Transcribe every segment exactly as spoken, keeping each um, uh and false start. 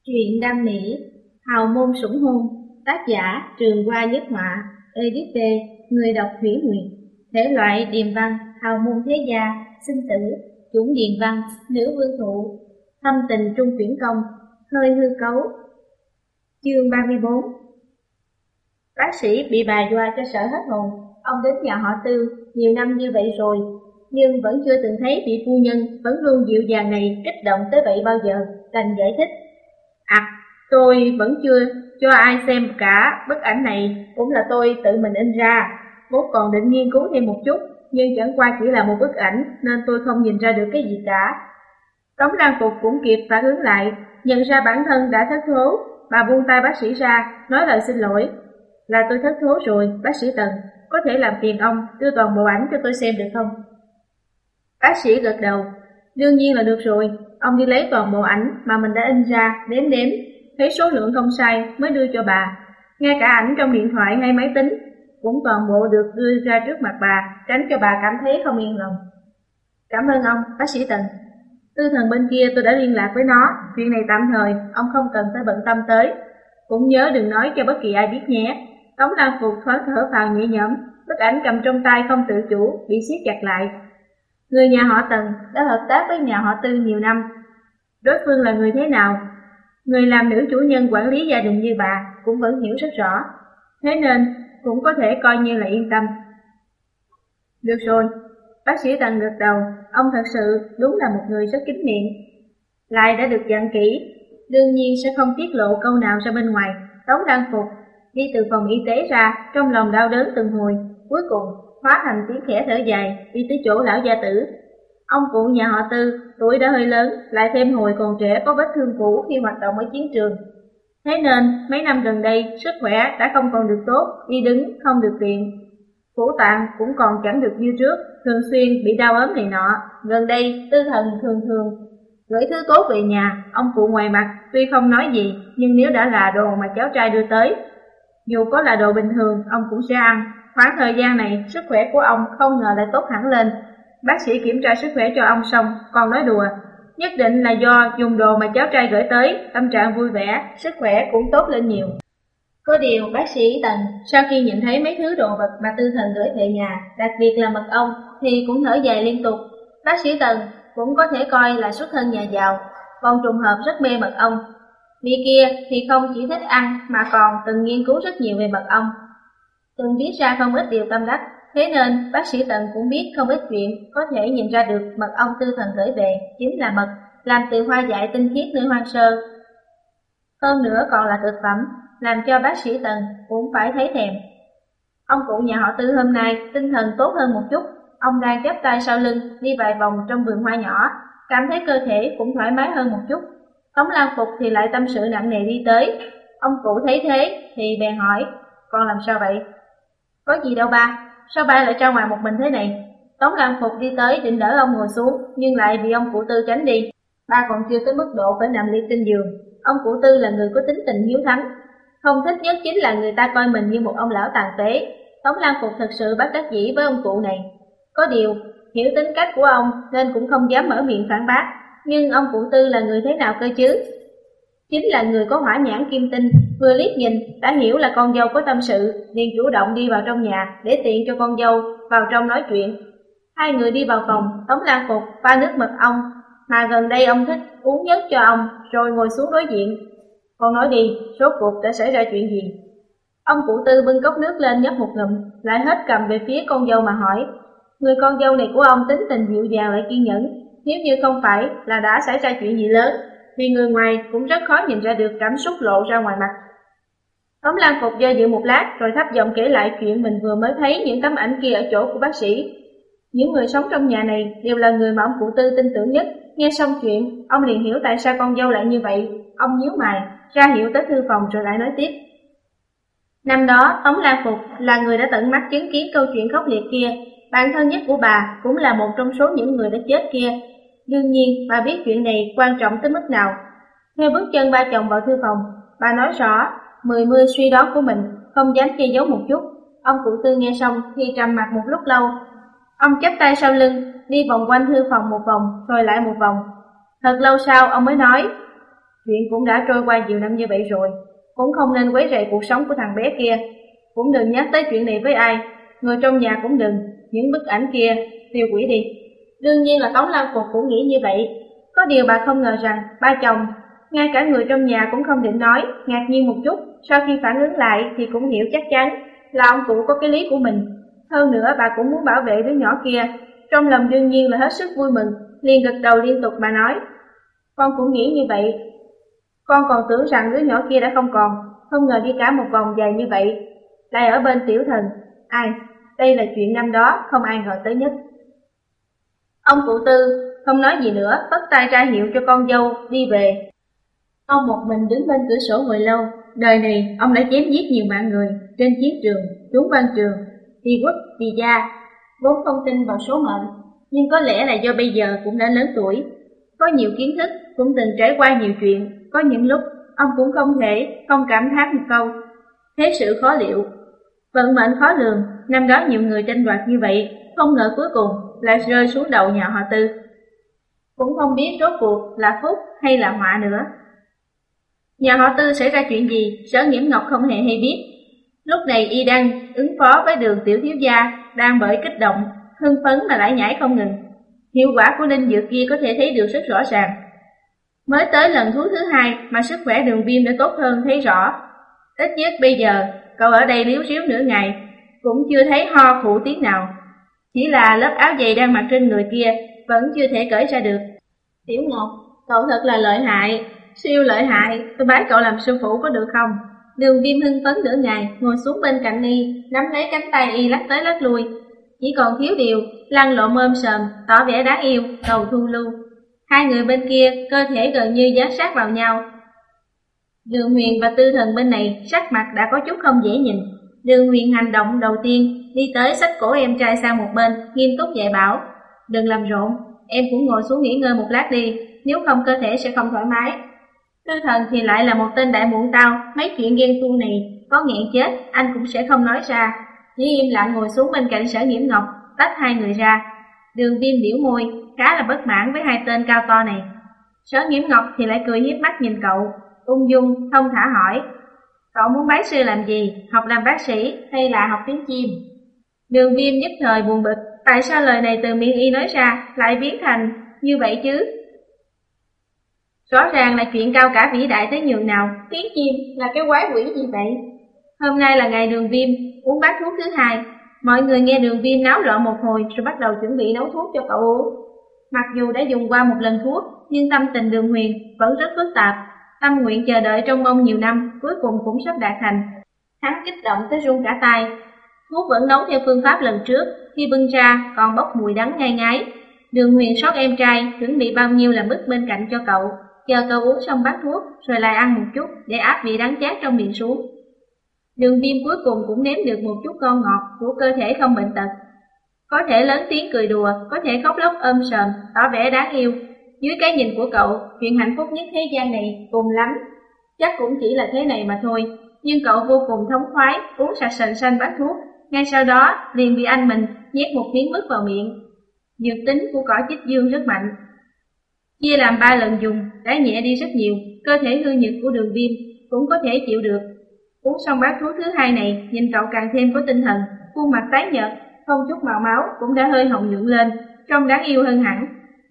Truyện đam mỹ, hào môn sủng hôn, tác giả Trường Hoa Nhất Họa, Edit, người đọc Thủy Nguyệt, thể loại điềm văn, hào môn thế gia, sinh tử, chủng điềm văn, nữ vương thụ, thâm tình trung chuyển công, hơi hư cấu. Chương ba mươi bốn. Bác sĩ bị bà dọa cho sợ hết hồn. Ông đến nhà họ Tư nhiều năm như vậy rồi, nhưng vẫn chưa từng thấy vị phu nhân vẫn luôn dịu dàng này kích động tới vậy bao giờ. Đành giải thích: À, tôi vẫn chưa cho ai xem cả, bức ảnh này cũng là tôi tự mình in ra. Vốn còn định nghiên cứu thêm một chút, nhưng chẳng qua chỉ là một bức ảnh nên tôi không nhìn ra được cái gì cả. Tống Lan Phục cũng kịp phản ứng lại, nhận ra bản thân đã thất thố. Bà buông tay bác sĩ ra, nói lời xin lỗi: Là tôi thất thố rồi, bác sĩ Tần, có thể làm phiền ông đưa toàn bộ ảnh cho tôi xem được không? Bác sĩ gật đầu: Đương nhiên là được rồi. Ông đi lấy toàn bộ ảnh mà mình đã in ra, đếm đếm, thấy số lượng không sai mới đưa cho bà. Ngay cả ảnh trong điện thoại hay máy tính cũng toàn bộ được đưa ra trước mặt bà, tránh cho bà cảm thấy không yên lòng. Cảm ơn ông, bác sĩ Tần. Tư Thần bên kia tôi đã liên lạc với nó, chuyện này tạm thời ông không cần phải bận tâm tới. Cũng nhớ đừng nói cho bất kỳ ai biết nhé. Tống Lan Phục thoáng thở phào nhẹ nhõm, bức ảnh cầm trong tay không tự chủ bị siết chặt lại. Người nhà họ Tần đã hợp tác với nhà họ Tư nhiều năm. Đối phương là người thế nào, người làm nữ chủ nhân quản lý gia đình như bà cũng vẫn hiểu rất rõ, thế nên cũng có thể coi như là yên tâm. Được rồi, bác sĩ Tần gật đầu. Ông thật sự đúng là một người rất kín miệng, lại đã được dặn kỹ, đương nhiên sẽ không tiết lộ câu nào ra bên ngoài. Tống Lan Phục đi từ phòng y tế ra, trong lòng đau đớn từng hồi, cuối cùng hóa thành tiếng khẽ thở dài, đi tới chỗ lão gia tử. Ông cụ nhà họ Tư tuổi đã hơi lớn, lại thêm hồi còn trẻ có vết thương cũ khi hoạt động ở chiến trường, thế nên mấy năm gần đây sức khỏe đã không còn được tốt, đi đứng không được tiện, phủ tạng cũng còn chẳng được như trước, thường xuyên bị đau ốm này nọ. Gần đây Tư Thần thường thường gửi thứ tốt về nhà. Ông cụ ngoài mặt tuy không nói gì, nhưng nếu đã là đồ mà cháu trai đưa tới, dù có là đồ bình thường ông cũng sẽ ăn. Khoảng thời gian này sức khỏe của ông không ngờ lại tốt hẳn lên. Bác sĩ kiểm tra sức khỏe cho ông xong còn nói đùa, nhất định là do dùng đồ mà cháu trai gửi tới, tâm trạng vui vẻ, sức khỏe cũng tốt lên nhiều. Có điều bác sĩ Tần sau khi nhìn thấy mấy thứ đồ vật mà Tư Thần gửi về nhà, đặc biệt là mật ong, thì cũng thở dài liên tục. Bác sĩ Tần cũng có thể coi là xuất thân nhà giàu, còn trùng hợp rất mê mật ong. Vị kia thì không chỉ thích ăn mà còn từng nghiên cứu rất nhiều về mật ong, từng viết ra không ít điều tâm đắc. Thế nên bác sĩ Tần cũng biết không ít chuyện, có thể nhìn ra được mật ong Tư Thần gửi về chính là mật làm từ hoa dại tinh khiết nơi hoang sơ, hơn nữa còn là thực phẩm, làm cho bác sĩ Tần cũng phải thấy thèm. Ông cụ nhà họ Tư hôm nay tinh thần tốt hơn một chút. Ông đang chắp tay sau lưng đi vài vòng trong vườn hoa nhỏ, cảm thấy cơ thể cũng thoải mái hơn một chút. Tống Lan Phục thì lại tâm sự nặng nề đi tới. Ông cụ thấy thế thì bèn hỏi: Con làm sao vậy? Có gì đâu ba, sao ba lại ra ngoài một mình thế này? Tống Lan Phục đi tới định đỡ ông ngồi xuống, nhưng lại bị ông cụ Tư tránh đi. Ba còn chưa tới mức độ phải nằm liệt trên giường. Ông cụ Tư là người có tính tình hiếu thắng, không thích nhất chính là người ta coi mình như một ông lão tàn phế. Tống Lan Phục thật sự bất đắc dĩ với ông cụ này. Có điều hiểu tính cách của ông nên cũng không dám mở miệng phản bác. Nhưng ông cụ Tư là người thế nào cơ chứ? Chính là người có hỏa nhãn kim tinh, vừa liếc nhìn đã hiểu là con dâu có tâm sự, liền chủ động đi vào trong nhà để tiện cho con dâu vào trong nói chuyện. Hai người đi vào phòng, Tống Lan Phục pha nước mật ong mà gần đây ông thích uống nhất cho ông, rồi ngồi xuống đối diện. Con nói đi, rốt cuộc đã xảy ra chuyện gì? Ông cụ Tư bưng cốc nước lên nhấp một ngụm, lại hết cầm về phía con dâu mà hỏi. Người con dâu này của ông tính tình dịu dàng lại kiên nhẫn, nếu như không phải là đã xảy ra chuyện gì lớn, thì người ngoài cũng rất khó nhìn ra được cảm xúc lộ ra ngoài mặt. Tống Lan Phục do dự một lát rồi thấp giọng kể lại chuyện mình vừa mới thấy những tấm ảnh kia ở chỗ của bác sĩ. Những người sống trong nhà này đều là người mà ông cụ Tư tin tưởng nhất. Nghe xong chuyện, ông liền hiểu tại sao con dâu lại như vậy. Ông nhíu mày, ra hiệu tới thư phòng rồi lại nói tiếp. Năm đó, Tống Lan Phục là người đã tận mắt chứng kiến câu chuyện khốc liệt kia. Bạn thân nhất của bà cũng là một trong số những người đã chết kia. Đương nhiên, bà biết chuyện này quan trọng tới mức nào. Theo bước chân ba chồng vào thư phòng, bà nói rõ mười mươi suy đoán của mình, không dám che giấu một chút. Ông cụ Tư nghe xong thì trầm mặt một lúc lâu. Ông chắp tay sau lưng, đi vòng quanh thư phòng một vòng, rồi lại một vòng. Thật lâu sau ông mới nói, Chuyện cũng đã trôi qua nhiều năm như vậy rồi, cũng không nên quấy rầy cuộc sống của thằng bé kia. Cũng đừng nhắc tới chuyện này với ai, người trong nhà cũng đừng, những bức ảnh kia, tiêu hủy đi. Đương nhiên là Tống Lan Phục cũng nghĩ như vậy. Có điều bà không ngờ rằng ba chồng, ngay cả người trong nhà cũng không định nói, ngạc nhiên một chút, sau khi phản ứng lại thì cũng hiểu chắc chắn là ông cụ có cái lý của mình. Hơn nữa bà cũng muốn bảo vệ đứa nhỏ kia, trong lòng đương nhiên là hết sức vui mừng, liền gật đầu liên tục mà nói. Con cũng nghĩ như vậy, con còn tưởng rằng đứa nhỏ kia đã không còn, không ngờ đi cả một vòng dài như vậy, lại ở bên tiểu thần. Ai, đây là chuyện năm đó không ai ngờ tới nhất. Ông cụ Tư không nói gì nữa, phất tay ra hiệu cho con dâu đi về. Ông một mình đứng bên cửa sổ hồi lâu. Đời này ông đã chém giết nhiều mạng người trên chiến trường, trốn quan trường, vì quốc, vì gia, vốn không tin vào số mệnh, nhưng có lẽ là do bây giờ cũng đã lớn tuổi, có nhiều kiến thức, cũng từng trải qua nhiều chuyện. Có những lúc ông cũng không thể không cảm thán một câu: thế sự khó liệu, vận mệnh khó lường. Năm đó nhiều người tranh đoạt như vậy, không ngờ cuối cùng lại rơi xuống đầu nhà họ Tư. Cũng không biết rốt cuộc là phúc hay là họa nữa. Nhà họ Tư xảy ra chuyện gì, Sở Nghiễm Ngọc không hề hay biết. Lúc này y đang ứng phó với Đường tiểu thiếu gia, đang bởi kích động, hưng phấn mà lải nhải không ngừng. Hiệu quả của linh dược kia có thể thấy được rất rõ ràng. Mới tới lần thuốc thứ hai mà sức khỏe Đường Viêm đã tốt hơn thấy rõ. Ít nhất bây giờ, cậu ở đây líu ríu nửa ngày, cũng chưa thấy ho khụ tiếng nào. Chỉ là lớp áo giày đang mặc trên người kia vẫn chưa thể cởi ra được. Tiểu Ngọc, cậu thật là lợi hại, siêu lợi hại, tôi bái cậu làm sư phụ có được không? Đường Viêm hưng phấn nửa ngày, ngồi xuống bên cạnh y, nắm lấy cánh tay y lắc tới lắc lui. Chỉ còn thiếu điều, lăn lộn ôm sờm, tỏ vẻ đáng yêu, đầu thu lưu. Hai người bên kia, cơ thể gần như dán sát vào nhau. Đường Huyền và Tư Thần bên này, sắc mặt đã có chút không dễ nhìn. Đường Huyền hành động đầu tiên, đi tới xách cổ em trai sang một bên, nghiêm túc dạy bảo. Đừng làm rộn, em cũng ngồi xuống nghỉ ngơi một lát đi, nếu không cơ thể sẽ không thoải mái. Tư Thần thì lại là một tên đại muộn tao, mấy chuyện ghen tuông này, có nghẹn chết, anh cũng sẽ không nói ra. Chỉ im lặng ngồi xuống bên cạnh Sở Nghiễm Ngọc, tách hai người ra. Đường Viêm biểu môi, khá là bất mãn với hai tên cao to này. Sở Nghiễm Ngọc thì lại cười hiếp mắt nhìn cậu, ung dung, thông thả hỏi: cậu muốn bái sư làm gì, học làm bác sĩ hay là học tiếng chim? Đường Viêm nhất thời buồn bực, tại sao lời này từ miệng y nói ra lại biến thành như vậy chứ? Rõ ràng là chuyện cao cả vĩ đại tới nhường nào, tiếng chim là cái quái quỷ gì vậy? Hôm nay là ngày Đường Viêm uống bát thuốc thứ hai, mọi người nghe Đường Viêm náo loạn một hồi rồi bắt đầu chuẩn bị nấu thuốc cho cậu uống. Mặc dù đã dùng qua một lần thuốc, nhưng tâm tình Đường Huyền vẫn rất phức tạp, tâm nguyện chờ đợi trong mong nhiều năm cuối cùng cũng sắp đạt thành. Hắn kích động tới run cả tay. Thuốc vẫn nấu theo phương pháp lần trước, khi bưng ra còn bốc mùi đắng ngai ngái. Đường Huyền xót em trai, chuẩn bị bao nhiêu là mức bên cạnh cho cậu, chờ cậu uống xong bát thuốc rồi lại ăn một chút để áp vị đắng chát trong miệng xuống. Đường Viêm cuối cùng cũng nếm được một chút ngon ngọt của cơ thể không bệnh tật. Có thể lớn tiếng cười đùa, có thể khóc lóc ôm sờm, tỏ vẻ đáng yêu. Dưới cái nhìn của cậu, chuyện hạnh phúc nhất thế gian này cùng lắm chắc cũng chỉ là thế này mà thôi. Nhưng cậu vô cùng thống khoái, uống sạch sành xanh bát thuốc, ngay sau đó liền bị anh mình nhét một miếng mứt vào miệng. Dược tính của cỏ chích dương rất mạnh, chia làm ba lần dùng đã nhẹ đi rất nhiều, cơ thể hư nhược của Đường Viêm cũng có thể chịu được. Uống xong bát thuốc thứ hai này, nhìn cậu càng thêm có tinh thần, khuôn mặt tái nhợt, không chút màu máu cũng đã hơi hồng nhuận lên, trông đáng yêu hơn hẳn.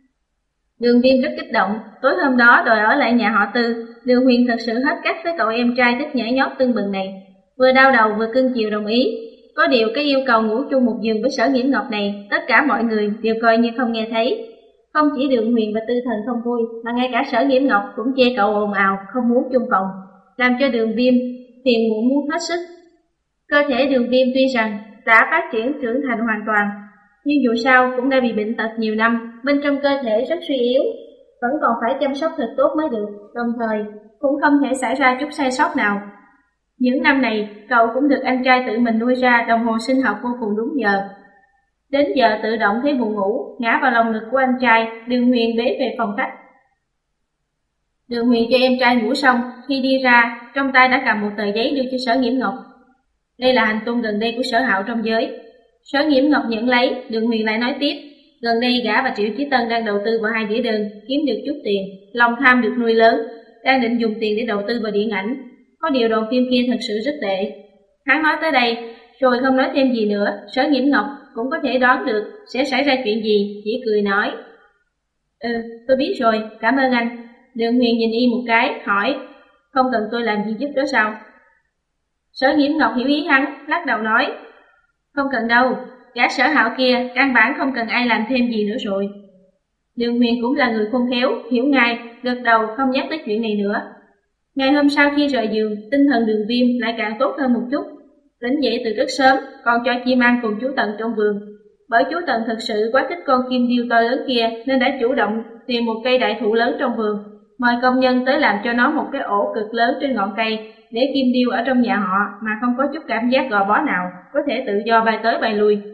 Đường Viêm rất kích động, tối hôm đó đòi ở lại nhà họ Tư. Đường Huyền thật sự hết cách với cậu em trai thích nhảy nhót tưng bừng này, vừa đau đầu vừa cưng chiều đồng ý. Có điều cái yêu cầu ngủ chung một giường với Sở Nghiễm Ngọc này, tất cả mọi người đều coi như không nghe thấy. Không chỉ Đường Huyền và Tư Thần không vui, mà ngay cả Sở Nghiễm Ngọc cũng chê cậu ồn ào, không muốn chung phòng, làm cho Đường Viêm phiền muộn muốn hết sức. Cơ thể Đường Viêm tuy rằng đã phát triển trưởng thành hoàn toàn, nhưng dù sao cũng đã bị bệnh tật nhiều năm, bên trong cơ thể rất suy yếu, vẫn còn phải chăm sóc thật tốt mới được, đồng thời cũng không thể xảy ra chút sai sót nào. Những năm này, cậu cũng được anh trai tự mình nuôi ra đồng hồ sinh học vô cùng đúng giờ. Đến giờ tự động thấy buồn ngủ, ngã vào lòng ngực của anh trai, Đường Huyền bế về phòng khách. Đường Huyền cho em trai ngủ xong, khi đi ra, trong tay đã cầm một tờ giấy đưa cho Sở Nghiễm Ngọc. Đây là hành tung gần đây của Sở Hạo trong giới. Sở Nghiễm Ngọc nhận lấy, Đường Huyền lại nói tiếp, gần đây gã và Triệu Chí Tân đang đầu tư vào hai đĩa đơn, kiếm được chút tiền, lòng tham được nuôi lớn. đang định dùng tiền để đầu tư vào điện ảnh. Có điều đoạn phim kia thật sự rất tệ. Hắn nói tới đây, rồi không nói thêm gì nữa. Sở Nhiễm Ngọc cũng có thể đoán được sẽ xảy ra chuyện gì, chỉ cười nói: Ừ, tôi biết rồi, cảm ơn anh. Đường Huyền nhìn y một cái, hỏi: Không cần tôi làm gì giúp đó sao? Sở Nhiễm Ngọc hiểu ý hắn, lắc đầu nói: Không cần đâu, gã Sở Hạo kia căn bản không cần ai làm thêm gì nữa rồi. Đường Huyền cũng là người khôn khéo, hiểu ngay, gật đầu không nhắc tới chuyện này nữa. Ngày hôm sau khi rời giường, tinh thần Đường Viêm lại càng tốt hơn một chút. Tỉnh dậy từ rất sớm, còn cho chim ăn cùng chú Tần trong vườn. Bởi chú Tần thật sự quá thích con kim điêu to lớn kia nên đã chủ động tìm một cây đại thụ lớn trong vườn, mời công nhân tới làm cho nó một cái ổ cực lớn trên ngọn cây, để kim điêu ở trong nhà họ mà không có chút cảm giác gò bó nào, có thể tự do bay tới bay lui.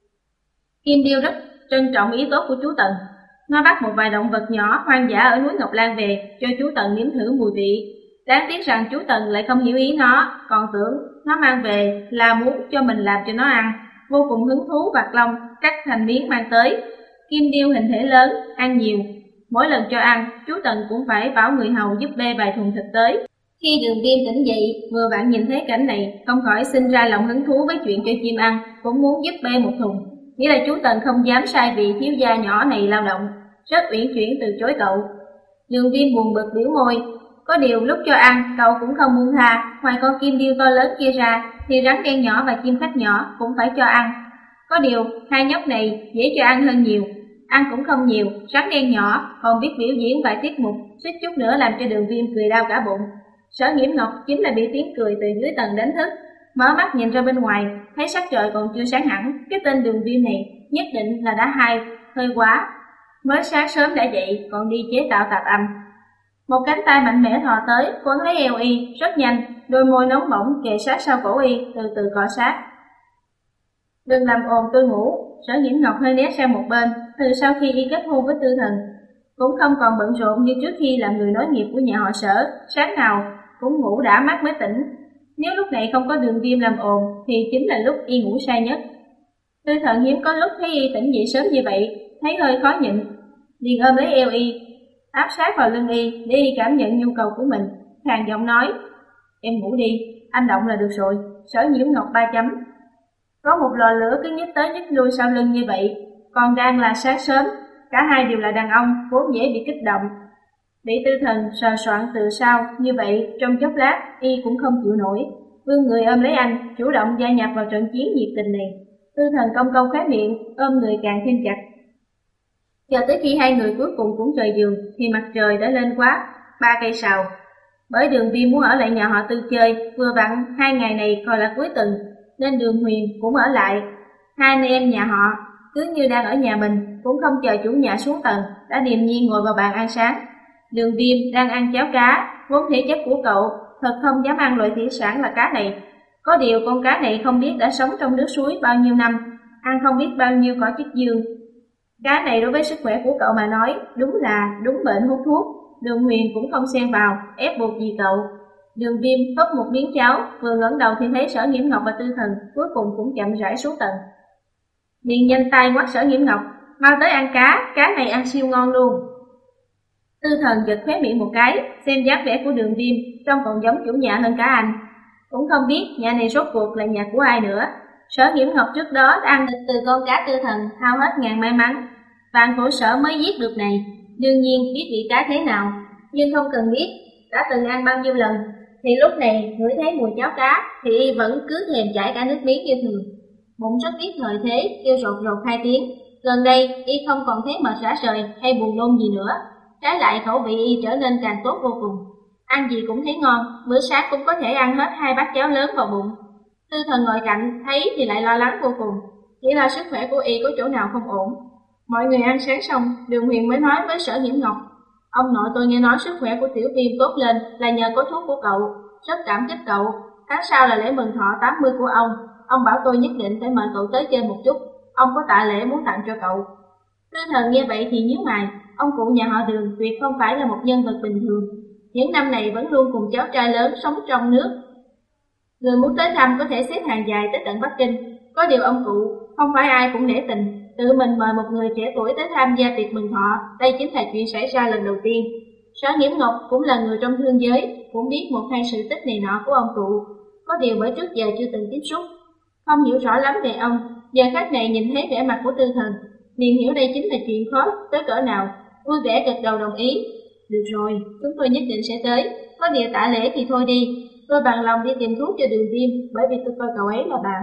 Kim điêu rất trân trọng ý tốt của chú Tần. Nó bắt một vài động vật nhỏ hoang dã ở núi Ngọc Lan về cho chú Tần nếm thử mùi vị. Đáng tiếc rằng chú Tần lại không hiểu ý nó, còn tưởng nó mang về là muốn cho mình làm cho nó ăn. Vô cùng hứng thú vặt lông, cắt thành miếng mang tới. Kim điêu hình thể lớn, ăn nhiều. Mỗi lần cho ăn, chú Tần cũng phải bảo người hầu giúp bê vài thùng thịt tới. Khi Đường Viêm tỉnh dậy, vừa vặn nhìn thấy cảnh này, không khỏi sinh ra lòng hứng thú với chuyện cho chim ăn, cũng muốn giúp bê một thùng. Nghĩa là chú Tần không dám sai vị thiếu gia nhỏ này lao động, rất uyển chuyển từ chối cậu. Đường Viêm buồn bực biểu môi, có điều lúc cho ăn, cậu cũng không buông tha, ngoài con kim điêu to lớn kia ra, thì rắn đen nhỏ và chim khách nhỏ cũng phải cho ăn. Có điều, hai nhóc này dễ cho ăn hơn nhiều, ăn cũng không nhiều, rắn đen nhỏ còn biết biểu diễn vài tiết mục, suýt chút nữa làm cho Đường Viêm cười đau cả bụng. Sở Nhiễm Ngọc chính là bị tiếng cười từ dưới tầng đánh thức, mở mắt nhìn ra bên ngoài, thấy sắc trời còn chưa sáng hẳn, cái tên Đường Viêm này nhất định là đã hai, hơi quá. Mới sáng sớm đã dậy, còn đi chế tạo tạp âm. Một cánh tay mạnh mẽ thò tới, quấn lấy eo y, rất nhanh, đôi môi nóng bỏng kề sát sau cổ y, từ từ cọ sát. Đừng làm ồn tôi ngủ. Sở Nhiễm Ngọc hơi né sang một bên, từ sau khi y kết hôn với Tư Thần, cũng không còn bận rộn như trước khi làm người nối nghiệp của nhà họ Sở, sáng nào cũng ngủ đã mắt mới tỉnh. Nếu lúc này không có Đường Viêm làm ồn, thì chính là lúc y ngủ say nhất. Tư Thần hiếm có lúc thấy y tỉnh dậy sớm như vậy, thấy hơi khó nhịn, liền ôm lấy eo y, áp sát vào lưng y để y cảm nhận nhu cầu của mình, khàn giọng nói: Em ngủ đi, anh động là được rồi. Sở Nhiễm Ngọc ba chấm. Có một lò lửa cứ nhích tới nhích lui sau lưng như vậy, còn đang là sáng sớm, cả hai đều là đàn ông, vốn dễ bị kích động. Bị Tư Thần sờ soạn từ sau như vậy, trong chốc lát y cũng không chịu nổi, vươn người ôm lấy anh, chủ động gia nhập vào trận chiến nhiệt tình này. Tư Thần cong cong khóe miệng, ôm người càng thêm chặt. Chờ tới khi hai người cuối cùng cũng rời giường, thì mặt trời đã lên quá ba cây sào. Bởi Đường Viêm muốn ở lại nhà họ Tư chơi, vừa vặn hai ngày này còn là cuối tuần, nên Đường Huyền cũng ở lại. Hai anh em nhà họ cứ như đang ở nhà mình, cũng không chờ chủ nhà xuống tầng, đã điềm nhiên ngồi vào bàn ăn sáng. Đường Viêm đang ăn cháo cá, vốn thể chất của cậu thật không dám ăn loại thủy sản là cá này. Có điều con cá này không biết đã sống trong nước suối bao nhiêu năm, ăn không biết bao nhiêu cỏ chất dương. Cá này đối với sức khỏe của cậu mà nói, đúng là đúng bệnh hút thuốc. Đường Huyền cũng không xen vào, ép buộc gì cậu. Đường Viêm húp một miếng cháo, vừa ngẩng đầu thì thấy Sở Nhiễm Ngọc và Tư Thần cuối cùng cũng chậm rãi xuống tầng. Liền nhanh tay ngoắt Sở Nhiễm Ngọc: Mau tới ăn cá, cá này ăn siêu ngon luôn. Tư Thần giật khóe miệng một cái, xem dáng vẻ của Đường Viêm trông còn giống chủ nhà hơn cả anh. Cũng không biết nhà này rốt cuộc là nhà của ai nữa. Sở Nhiễm Ngọc trước đó đã ăn thịt từ con cá Tư Thần, hao hết ngàn may mắn, vạn khổ sở mới giết được này. Đương nhiên biết vị cá thế nào, nhưng không cần biết đã từng ăn bao nhiêu lần, thì lúc này ngửi thấy mùi cháo cá thì y vẫn cứ thèm chảy cả nước miếng như thường. Bụng rất biết thời thế, kêu rột rột hai tiếng. Gần đây y không còn thấy mệt rã rời hay buồn nôn gì nữa, trái lại khẩu vị y trở nên càng tốt vô cùng. Ăn gì cũng thấy ngon, bữa sáng cũng có thể ăn hết hai bát cháo lớn vào bụng. Tư Thần ngồi cạnh thấy thì lại lo lắng vô cùng, chỉ là sức khỏe của y có chỗ nào không ổn. Mọi người ăn sáng xong, Đường Huyền mới nói với Sở Nhiễm Ngọc: Ông nội tôi nghe nói sức khỏe của Tiểu Viêm tốt lên là nhờ có thuốc của cậu, rất cảm kích cậu. Tháng sau là lễ mừng thọ tám mươi của ông, ông bảo tôi nhất định phải mời cậu tới chơi một chút, ông có tạ lễ muốn tặng cho cậu. Tư Thần nghe vậy thì nhíu mày, ông cụ nhà họ Đường tuyệt không phải là một nhân vật bình thường, những năm này vẫn luôn cùng cháu trai lớn sống trong nước. Người muốn tới thăm có thể xếp hàng dài tới tận Bắc Kinh, có điều ông cụ không phải ai cũng nể tình, tự mình mời một người trẻ tuổi tới tham gia tiệc mừng thọ, đây chính là chuyện xảy ra lần đầu tiên. Sở Nghiễm Ngọc cũng là người trong thương giới, cũng biết một hai sự tích này nọ của ông cụ, có điều bởi trước giờ chưa từng tiếp xúc, không hiểu rõ lắm về ông. Giờ khắc này nhìn thấy vẻ mặt của Tư Thần, liền hiểu đây chính là chuyện khó tới cỡ nào, vui vẻ gật đầu đồng ý. Được rồi, chúng tôi nhất định sẽ tới, có điều tạ lễ thì thôi đi, tôi bằng lòng đi tìm thuốc cho Đường Viêm, bởi vì tôi coi cậu ấy là bạn.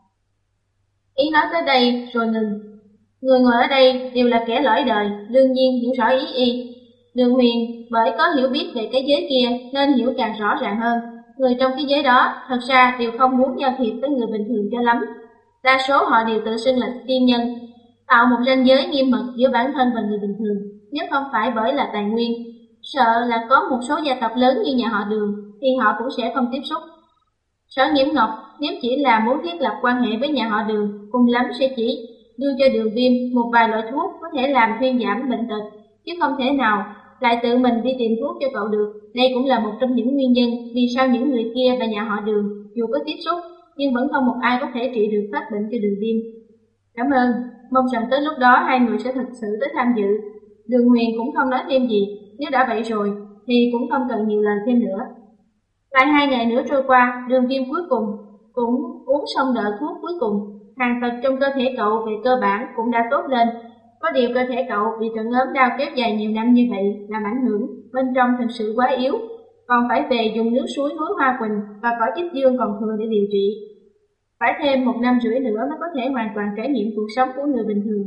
Ý nói tới đây rồi ngừng. Người ngồi ở đây đều là kẻ lõi đời, đương nhiên hiểu rõ ý y. Đường Huyền bởi có hiểu biết về cái giới kia nên hiểu càng rõ ràng hơn. Người trong cái giới đó thật ra đều không muốn giao thiệp với người bình thường cho lắm. Đa số họ đều tự xưng là tiên nhân, tạo một ranh giới nghiêm mật giữa bản thân và người bình thường, nếu không phải bởi là tài nguyên. Sợ là có một số gia tộc lớn như nhà họ Đường thì họ cũng sẽ không tiếp xúc. Sở Nghiễm Ngọc nếu chỉ là muốn thiết lập quan hệ với nhà họ Đường, cùng lắm sẽ chỉ đưa cho Đường Viêm một vài loại thuốc có thể làm thuyên giảm bệnh tật, chứ không thể nào lại tự mình đi tìm thuốc cho cậu được. Đây cũng là một trong những nguyên nhân vì sao những người kia và nhà họ Đường dù có tiếp xúc nhưng vẫn không một ai có thể trị được phát bệnh cho Đường Viêm. Cảm ơn, mong rằng tới lúc đó hai người sẽ thật sự tới tham dự. Đường Huyền cũng không nói thêm gì, nếu đã vậy rồi thì cũng không cần nhiều lời thêm nữa. Lại hai ngày nữa trôi qua, Đường Viêm cuối cùng cũng uống xong đợt thuốc cuối cùng. Hàng tật trong cơ thể cậu về cơ bản cũng đã tốt lên. Có điều cơ thể cậu bị trận ốm đau kéo dài nhiều năm như vậy làm ảnh hưởng, bên trong thật sự quá yếu, còn phải về dùng nước suối núi Hoa Quỳnh và cỏ chích dương còn thừa để điều trị. Phải thêm một năm rưỡi nữa mới có thể hoàn toàn trải nghiệm cuộc sống của người bình thường.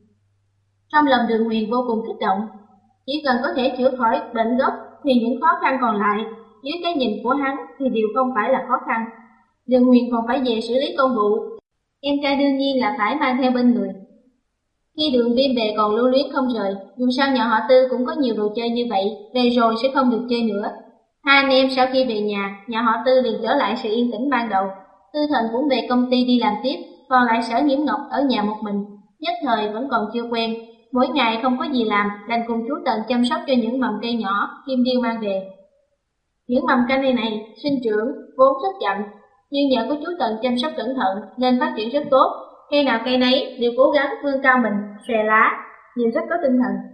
Trong lòng Đường Huyền vô cùng kích động, chỉ cần có thể chữa khỏi bệnh gốc thì những khó khăn còn lại dưới cái nhìn của hắn thì đều không phải là khó khăn. Đường Huyền còn phải về xử lý công vụ, em trai đương nhiên là phải mang theo bên người. Khi Đường Viêm về còn lưu luyến không rời, dù sao nhà họ Tư cũng có nhiều đồ chơi như vậy, về rồi sẽ không được chơi nữa. Hai anh em sau khi về nhà, nhà họ Tư liền trở lại sự yên tĩnh ban đầu. Tư Thần cũng về công ty đi làm tiếp, còn lại Sở Nghiễm Ngọc ở nhà một mình, nhất thời vẫn còn chưa quen. Mỗi ngày không có gì làm, đành cùng chú Tần chăm sóc cho những mầm cây nhỏ Kim Điêu mang về. Những mầm cây này này sinh trưởng vốn rất chậm, nhưng nhờ có chú Tần chăm sóc cẩn thận nên phát triển rất tốt. Cây nào cây nấy đều cố gắng vươn cao mình, xòe lá, nhìn rất có tinh thần.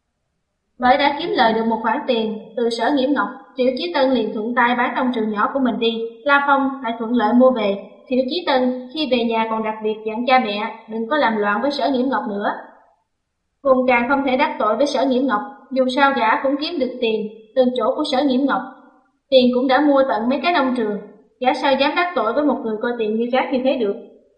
Bởi đã kiếm lời được một khoản tiền từ Sở Nghiễm Ngọc, Triệu Chí Tân liền thuận tay bán nông trường nhỏ của mình đi. La Phong lại thuận lợi mua về. Triệu Chí Tân khi về nhà còn đặc biệt dặn cha mẹ đừng có làm loạn với Sở Nghiễm Ngọc nữa. Cùng càng không thể đắc tội với Sở Nghiễm Ngọc, dù sao gã cũng kiếm được tiền từ chỗ của Sở Nghiễm Ngọc. Tiền cũng đã mua tận mấy cái nông trường, gã sao dám đắc tội với một người coi tiền như rác như thế được.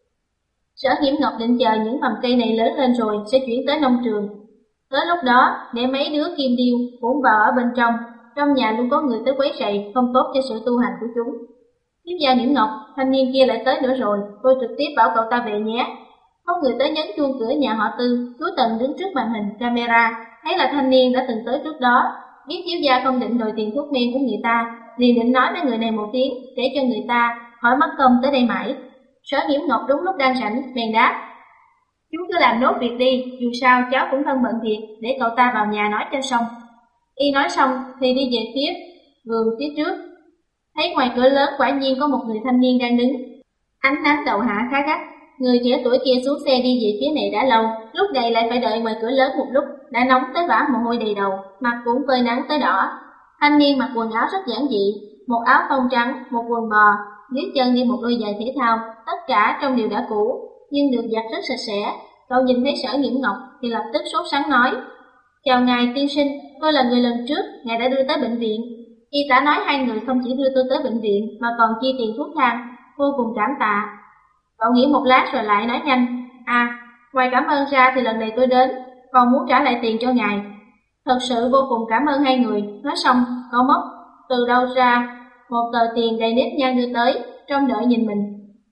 Sở Nghiễm Ngọc định chờ những mầm cây này lớn lên rồi sẽ chuyển tới nông trường. Tới lúc đó, để mấy đứa Kim Điêu cũng vào ở bên trong, trong nhà luôn có người tới quấy rầy, không tốt cho sự tu hành của chúng. Thiếu gia Nghiễm Ngọc, thanh niên kia lại tới nữa rồi, tôi trực tiếp bảo cậu ta về nhé. Có người tới nhấn chuông cửa nhà họ Tư, chú Tần đứng trước màn hình camera, thấy là thanh niên đã từng tới trước đó, biết thiếu gia không định đòi tiền thuốc men của người ta, liền định nói với người này một tiếng để cho người ta khỏi mất công tới đây mãi. Sở Nghiễm Ngọc đúng lúc đang rảnh, bèn đáp: chú cứ làm nốt việc đi, dù sao cháu cũng thân bận thiệt, để cậu ta vào nhà nói cho xong. Y nói xong thì đi về phía vườn phía trước, thấy ngoài cửa lớn quả nhiên có một người thanh niên đang đứng. Ánh nắng đầu hạ khá gắt, người trẻ tuổi kia xuống xe đi về phía này đã lâu, lúc này lại phải đợi ngoài cửa lớn một lúc, đã nóng tới vã mồ hôi đầy đầu, mặt cũng phơi nắng tới đỏ. Thanh niên mặc quần áo rất giản dị, một áo phông trắng, một quần bò, dưới chân đi một đôi giày thể thao, tất cả trông đều đã cũ, nhưng được giặt rất sạch sẽ. Cậu nhìn thấy Sở Nghiễm Ngọc thì lập tức sốt sắng nói: chào ngài tiên sinh, tôi là người lần trước ngài đã đưa tới bệnh viện. Y tá nói hai người không chỉ đưa tôi tới bệnh viện mà còn chia tiền thuốc thang, vô cùng cảm tạ. Cậu nghĩ một lát rồi lại nói nhanh: à, ngoài cảm ơn ra thì lần này tôi đến còn muốn trả lại tiền cho ngài. Thật sự vô cùng cảm ơn hai người. Nói xong, cậu móc từ đâu ra một tờ tiền đầy nếp nhăn đưa tới, trông đợi nhìn mình.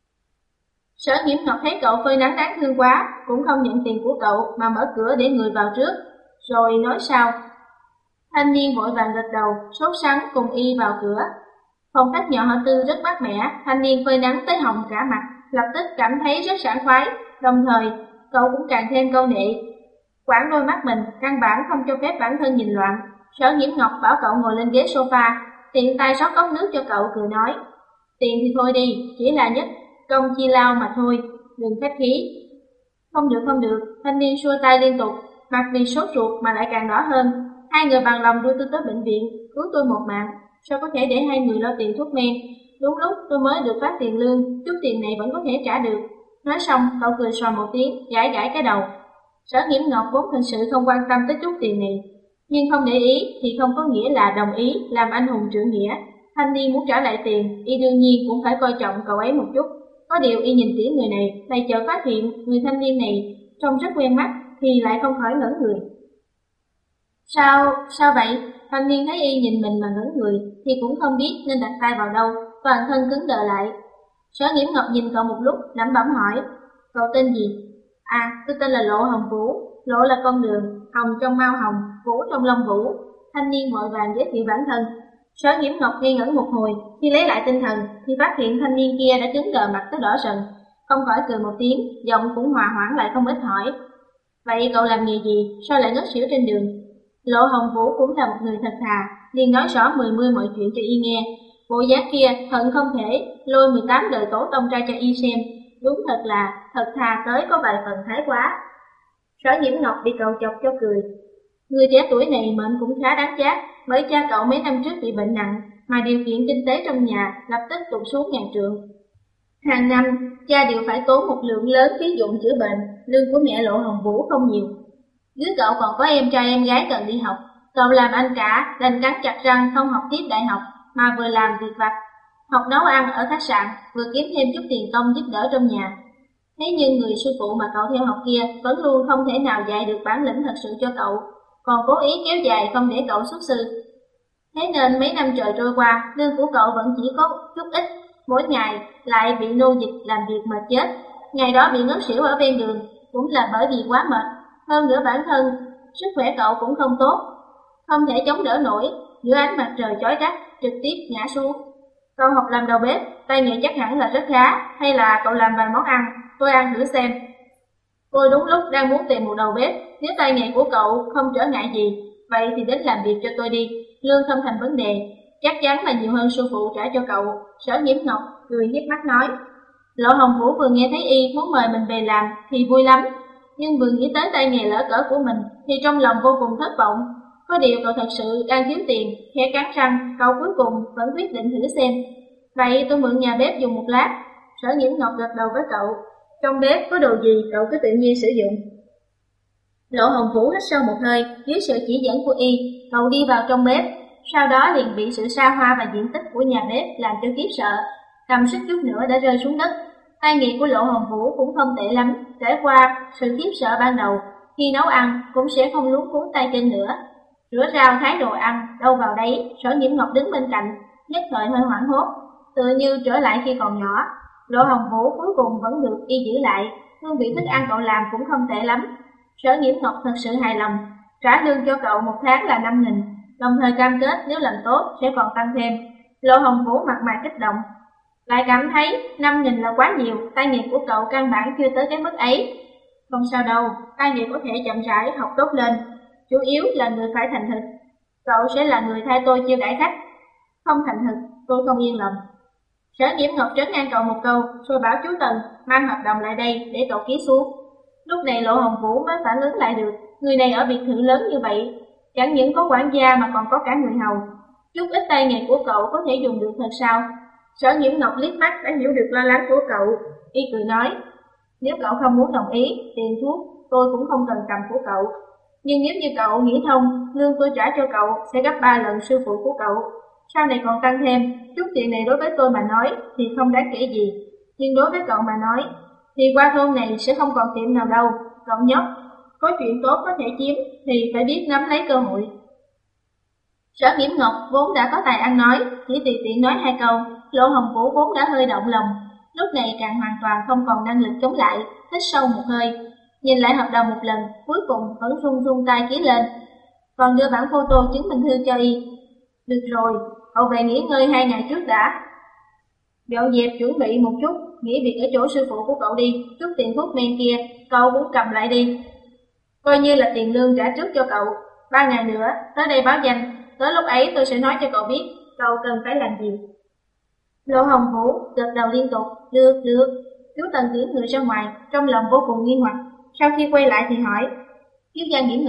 Sở Nghiễm Ngọc thấy cậu phơi nắng đáng thương quá, cũng không nhận tiền của cậu mà mở cửa để người vào trước, rồi nói sao. Thanh niên vội vàng gật đầu, sốt sắng cùng y vào cửa. Phòng khách nhỏ họ Tư rất mát mẻ, thanh niên phơi nắng tới hồng cả mặt, lập tức cảm thấy rất sảng khoái, đồng thời cậu cũng càng thêm câu nệ. Quảng đôi mắt mình, căn bản không cho phép bản thân nhìn loạn. Sở Nghiễm Ngọc bảo cậu ngồi lên ghế sofa, tiện tay rót cốc nước cho cậu, cười nói: tiền thì thôi đi, chỉ là nhất công chi lao mà thôi, đừng khách khí. Không được không được, thanh niên xua tay liên tục, mặt vì sốt ruột mà lại càng đỏ hơn. Hai người bằng lòng đưa tôi tới bệnh viện, cứu tôi một mạng. Sao có thể để hai người lo tiền thuốc men? Đúng lúc tôi mới được phát tiền lương, chút tiền này vẫn có thể trả được. Nói xong, cậu cười xòa một tiếng, gãi gãi cái đầu. Sở Nghiễm Ngọc vốn thực sự không quan tâm tới chút tiền này, nhưng không để ý thì không có nghĩa là đồng ý làm anh hùng trượng nghĩa. Thanh niên muốn trả lại tiền, y đương nhiên cũng phải coi trọng cậu ấy một chút. Có điều y nhìn kỹ người này, lại chợt phát hiện người thanh niên này trông rất quen mắt, thì lại không khỏi ngẩn người. Sao, sao vậy? Thanh niên thấy y nhìn mình mà ngẩn người, thì cũng không biết nên đặt tay vào đâu, toàn thân cứng đờ lại. Sở Nghiễm Ngọc nhìn cậu một lúc, lẩm bẩm hỏi, cậu tên gì? À, tôi tên là Lộ Hồng Vũ. Lộ là con đường, hồng trong mao hồng, vũ trong long vũ. Thanh niên vội vàng giới thiệu bản thân. Sở Nghiễm Ngọc nghi ngẩn một hồi, khi lấy lại tinh thần thì phát hiện thanh niên kia đã cứng đờ mặt tới đỏ sần, không khỏi cười một tiếng, giọng cũng hòa hoãn lại không ít hỏi. Vậy cậu làm nghề gì, sao lại ngất xỉu trên đường? Lộ Hồng Vũ cũng là một người thật thà, liền nói rõ mười mươi mọi chuyện cho y nghe. Bộ dáng kia hận không thể lôi mười tám đời tổ tông ra cho y xem, đúng thật là thật thà tới có vài phần thái quá. Sở Nghiễm Ngọc bị cậu chọc cho cười. Người trẻ tuổi này mệnh cũng khá đáng chát, bởi cha cậu mấy năm trước bị bệnh nặng, mà điều kiện kinh tế trong nhà lập tức tụt xuống ngàn trượng. Hàng năm, cha đều phải tốn một lượng lớn phí dụng chữa bệnh, lương của mẹ Lộ Hồng Vũ không nhiều. Dưới cậu còn có em trai em gái cần đi học, cậu làm anh cả, đành cắn chặt răng không học tiếp đại học, mà vừa làm việc vặt, học nấu ăn ở khách sạn, vừa kiếm thêm chút tiền công giúp đỡ trong nhà. Thế nhưng người sư phụ mà cậu theo học kia vẫn luôn không thể nào dạy được bản lĩnh thật sự cho cậu, còn cố ý kéo dài không để cậu xuất sư. Thế nên mấy năm trời trôi qua, lương của cậu vẫn chỉ có chút ít, mỗi ngày lại bị nô dịch làm việc mệt chết. Ngày đó bị ngất xỉu ở ven đường cũng là bởi vì quá mệt, hơn nữa bản thân sức khỏe cậu cũng không tốt, không thể chống đỡ nổi, giữa ánh mặt trời chói gắt trực tiếp ngã xuống. Cậu học làm đầu bếp, tay nghề chắc hẳn là rất khá, hay là cậu làm vài món ăn, tôi ăn thử xem. Tôi đúng lúc đang muốn tìm một đầu bếp, nếu tay nghề của cậu không trở ngại gì, vậy thì đến làm việc cho tôi đi, lương không thành vấn đề, chắc chắn là nhiều hơn sư phụ trả cho cậu. Sở Nghiễm Ngọc cười hiếp mắt nói. Lộ Hồng Vũ vừa nghe thấy y muốn mời mình về làm thì vui lắm, nhưng vừa nghĩ tới tay nghề lỡ cỡ của mình thì trong lòng vô cùng thất vọng. Có điều cậu thật sự đang thiếu tiền, khẽ cắn răng, cậu cuối cùng vẫn quyết định thử xem. Vậy tôi mượn nhà bếp dùng một lát. Sở Nghiễm Ngọc gật đầu với cậu. Trong bếp có đồ gì cậu cứ tự nhiên sử dụng. Lộ Hồng Vũ hít sâu một hơi, dưới sự chỉ dẫn của y, cậu đi vào trong bếp, sau đó liền bị sự xa hoa và diện tích của nhà bếp làm cho khiếp sợ, cầm suýt chút nữa đã rơi xuống đất. Tay nghề của Lộ Hồng Vũ cũng không tệ lắm, trải qua sự khiếp sợ ban đầu, khi nấu ăn cũng sẽ không luống cuốn tay chân nữa. Rửa rau thái đồ ăn, đâu vào đấy, Sở Nghiễm Ngọc đứng bên cạnh, nhất thời hơi hoảng hốt, tựa như trở lại khi còn nhỏ. Lộ Hồng Vũ cuối cùng vẫn được y giữ lại, hương vị thức ăn cậu làm cũng không tệ lắm. Sở Nghiễm Ngọc thật sự hài lòng, trả lương cho cậu một tháng là năm nghìn, đồng thời cam kết nếu làm tốt sẽ còn tăng thêm. Lộ Hồng Vũ mặt mày kích động, lại cảm thấy năm nghìn là quá nhiều, tay nghề của cậu căn bản chưa tới cái mức ấy. Không sao đâu, tay nghề có thể chậm rãi học tốt lên, chủ yếu là người phải thành thực. Cậu sẽ là người thay tôi chiêu đãi khách, không thành thực tôi không yên lòng. Sở Nghiễm Ngọc trấn an cậu một câu, rồi bảo chú Tần mang hợp đồng lại đây để cậu ký xuống. Lúc này Lộ Hồng Vũ mới phản ứng lại được, người này ở biệt thự lớn như vậy, chẳng những có quản gia mà còn có cả người hầu, chút ít tay nghề của cậu có thể dùng được thật sao? Sở Nghiễm Ngọc liếc mắt đã hiểu được lo lắng của cậu, y cười nói, nếu cậu không muốn đồng ý, tiền thuốc tôi cũng không cần cầm của cậu, nhưng nếu như cậu nghĩ thông, lương tôi trả cho cậu sẽ gấp ba lần sư phụ của cậu, sau này còn tăng thêm, chút tiền này đối với tôi mà nói thì không đáng kể gì, nhưng đối với cậu mà nói thì qua thôn này sẽ không còn tiệm nào đâu. Cậu nhóc, có chuyện tốt có thể chiếm thì phải biết nắm lấy cơ hội. Sở Nghiễm Ngọc vốn đã có tài ăn nói, chỉ tùy tiện nói hai câu, Lộ Hồng Vũ vốn đã hơi động lòng, lúc này càng hoàn toàn không còn năng lực chống lại, hít sâu một hơi, nhìn lại hợp đồng một lần, cuối cùng vẫn run run tay ký lên, còn đưa bản photo chứng minh thư cho y. Được rồi, cậu về nghỉ ngơi hai ngày trước đã. Dọn dẹp chuẩn bị một chút, nghỉ việc ở chỗ sư phụ của cậu đi, chút tiền thuốc men kia, cậu cũng cầm lại đi. Coi như là tiền lương trả trước cho cậu, ba ngày nữa, tới đây báo danh, tới lúc ấy tôi sẽ nói cho cậu biết, cậu cần phải làm gì. Lộ Hồng Vũ gật đầu liên tục, được, được. Chú Tần tiễn người ra ngoài, trong lòng vô cùng nghi hoặc, sau khi quay lại thì hỏi, thiếu gia Nghiễm Ngọc,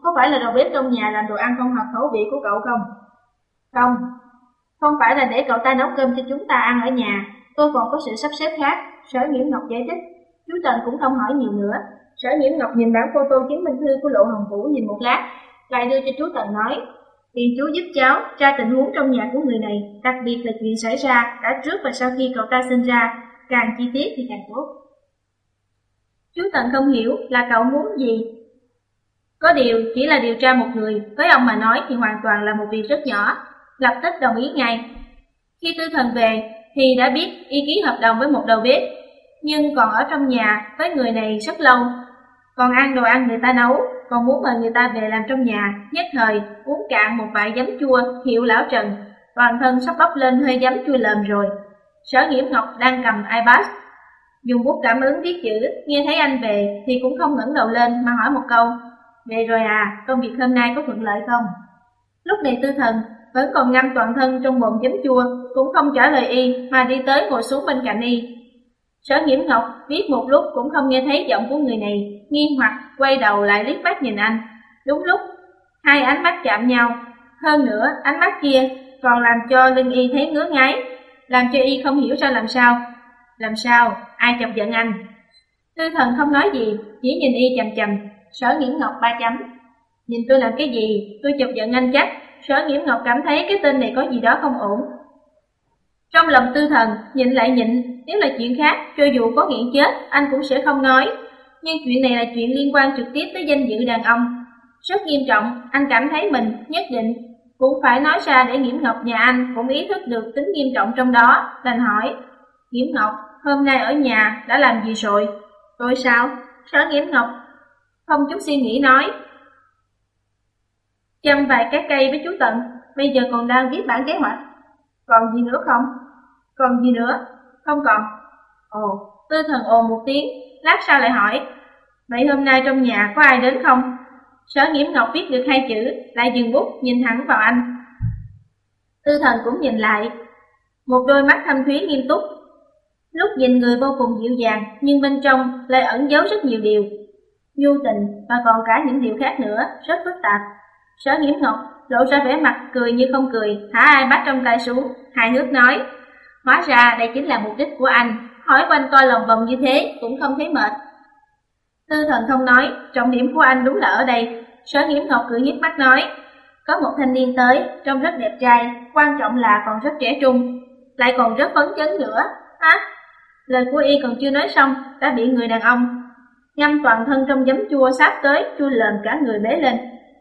có phải là đầu bếp trong nhà làm đồ ăn không hợp khẩu vị của cậu không? Không, không phải là để cậu ta nấu cơm cho chúng ta ăn ở nhà, tôi còn có sự sắp xếp khác, Sở Nghiễm Ngọc giải thích. Chú Tần cũng không hỏi nhiều nữa. Sở Nghiễm Ngọc nhìn bản photo chứng minh thư của Lộ Hồng Vũ nhìn một lát, lại đưa cho chú Tần nói, thì chú giúp cháu tra tình huống trong nhà của người này, đặc biệt là chuyện xảy ra đã trước và sau khi cậu ta sinh ra, càng chi tiết thì càng tốt. Chú Tần không hiểu là cậu muốn gì. Có điều chỉ là điều tra một người, với ông mà nói thì hoàn toàn là một việc rất nhỏ, lập tức đồng ý ngay. Khi Tư Thần về thì đã biết y ký hợp đồng với một đầu bếp, nhưng còn ở trong nhà với người này rất lâu, còn ăn đồ ăn người ta nấu, còn muốn mời người ta về làm trong nhà, nhất thời uống cạn một vại giấm chua hiệu lão Trần, toàn thân sắp bốc lên hơi giấm chua lờm rồi. Sở Nghiễm Ngọc đang cầm iPad, dùng bút cảm ứng viết chữ, nghe thấy anh về thì cũng không ngẩng đầu lên mà hỏi một câu, về rồi à, công việc hôm nay có thuận lợi không? Lúc này Tư Thần vẫn còn ngâm toàn thân trong bồn giấm chua, cũng không trả lời y mà đi tới ngồi xuống bên cạnh y. Sở Nghiễm Ngọc viết một lúc cũng không nghe thấy giọng của người này, nghi hoặc quay đầu lại liếc mắt nhìn anh. Đúng lúc hai ánh mắt chạm nhau, hơn nữa ánh mắt kia còn làm cho lưng y thấy ngứa ngáy, làm cho y không hiểu ra làm sao. Làm sao? Ai chọc giận anh? Tư Thần không nói gì, chỉ nhìn y chằm chằm. Sở Nghiễm Ngọc ba chấm. Nhìn tôi làm cái gì? Tôi chọc giận anh chắc. Sở Nghiễm Ngọc cảm thấy cái tên này có gì đó không ổn. Trong lòng Tư Thần nhịn lại nhịn, nếu là chuyện khác, cho dù có nghiện chết, anh cũng sẽ không nói. Nhưng chuyện này là chuyện liên quan trực tiếp tới danh dự đàn ông, rất nghiêm trọng. Anh cảm thấy mình nhất định cũng phải nói ra để Nghiễm Ngọc nhà anh cũng ý thức được tính nghiêm trọng trong đó. Đành hỏi, Nghiễm Ngọc, hôm nay ở nhà đã làm gì rồi? Tôi sao? Sở Nghiễm Ngọc không chút suy nghĩ nói, chăm vài cái cây với chú Tận, bây giờ còn đang viết bản kế hoạch. Còn gì nữa không? Còn gì nữa? Không còn. Ồ, Tư Thần ồ một tiếng, lát sau lại hỏi, vậy hôm nay trong nhà có ai đến không? Sở Nghiễm Ngọc viết được hai chữ, lại dừng bút nhìn thẳng vào anh. Tư Thần cũng nhìn lại, một đôi mắt thâm thúy nghiêm túc. Lúc nhìn người vô cùng dịu dàng, nhưng bên trong lại ẩn giấu rất nhiều điều, nhu tình và còn cả những điều khác nữa, rất phức tạp. Sở Nghiễm Ngọc lộ ra vẻ mặt cười như không cười, thả iPad trong tay xuống, hài hước nói, hóa ra đây chính là mục đích của anh, hỏi quanh coi lòng vòng như thế cũng không thấy mệt. Tư Thần không nói, trọng điểm của anh đúng là ở đây. Sở Nghiễm Ngọc cười hiếp mắt nói, có một thanh niên tới, trông rất đẹp trai, quan trọng là còn rất trẻ trung, lại còn rất phấn chấn nữa. Hả? Lời của y còn chưa nói xong, đã bị người đàn ông ngâm toàn thân trong giấm chua sát tới, chua lờm cả người bế lên.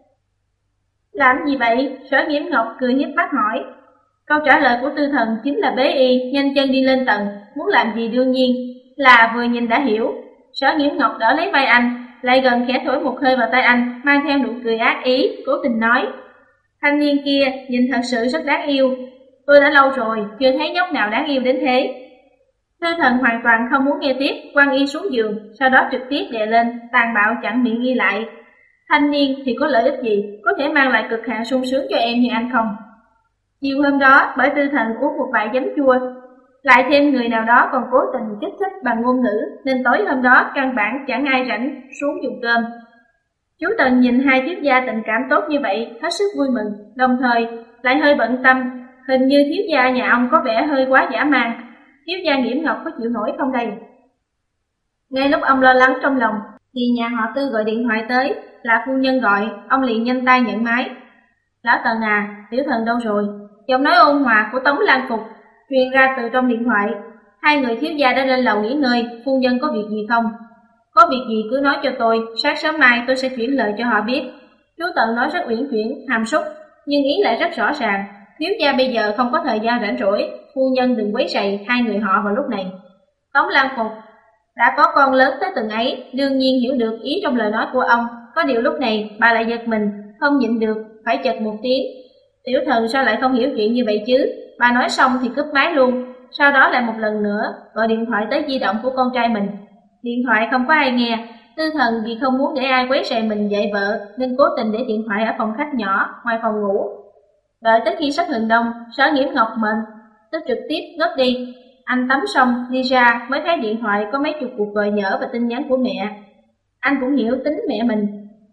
Làm gì vậy? Sở Nghiễm Ngọc cười hiếp mắt hỏi. Câu trả lời của Tư Thần chính là bế y, nhanh chân đi lên tầng, muốn làm gì đương nhiên là vừa nhìn đã hiểu. Sở Nghiễm Ngọc đỡ lấy vai anh, lại gần khẽ thổi một hơi vào tay anh, mang theo nụ cười ác ý, cố tình nói, thanh niên kia nhìn thật sự rất đáng yêu, tôi đã lâu rồi chưa thấy nhóc nào đáng yêu đến thế. Tư Thần hoàn toàn không muốn nghe tiếp, quăng y xuống giường, sau đó trực tiếp đè lên, tàn bạo chặn miệng y lại. Thanh niên thì có lợi ích gì, có thể mang lại cực hạn sung sướng cho em như anh không? Chiều hôm đó, bởi Tư Thần uống một vài giấm chua, lại thêm người nào đó còn cố tình kích thích bằng ngôn ngữ, nên tối hôm đó căn bản chẳng ai rảnh xuống dùng cơm. Chú Tần nhìn hai thiếu gia tình cảm tốt như vậy, hết sức vui mừng, đồng thời lại hơi bận tâm, hình như thiếu gia nhà ông có vẻ hơi quá dã man. Thiếu gia Nghiễm Ngọc có chịu nổi không đây? Ngay lúc ông lo lắng trong lòng, thì nhà họ Tư gọi điện thoại tới, là phu nhân gọi, ông liền nhanh tay nhận máy. Lão Tần à, tiểu thần đâu rồi? Giọng nói ôn hòa của Tống Lan Phục truyền ra từ trong điện thoại. Hai người thiếu gia đã lên lầu nghỉ ngơi, phu nhân có việc gì không? Có việc gì cứ nói cho tôi, sáng sớm mai tôi sẽ chuyển lời cho họ biết. Chú Tần nói rất uyển chuyển, hàm súc, nhưng ý lại rất rõ ràng. Thiếu gia bây giờ không có thời gian rảnh rỗi, phu nhân đừng quấy rầy hai người họ vào lúc này. Tống Lan Phục đã có con lớn tới từng ấy, đương nhiên hiểu được ý trong lời nói của ông. Có điều lúc này bà lại giật mình, không nhịn được, phải chật một tiếng. Tiểu thần sao lại không hiểu chuyện như vậy chứ? Bà nói xong thì cúp máy luôn, sau đó lại một lần nữa gọi điện thoại tới di động của con trai mình. Điện thoại không có ai nghe, Tư Thần vì không muốn để ai quấy rầy mình dạy vợ, nên cố tình để điện thoại ở phòng khách nhỏ, ngoài phòng ngủ. Đợi tới khi sắp hừng đông, Sở Nghiễm Ngọc mệnh tôi trực tiếp ngất đi. Anh tắm xong đi ra mới thấy điện thoại có mấy chục cuộc gọi nhỡ và tin nhắn của mẹ. Anh cũng hiểu tính mẹ mình,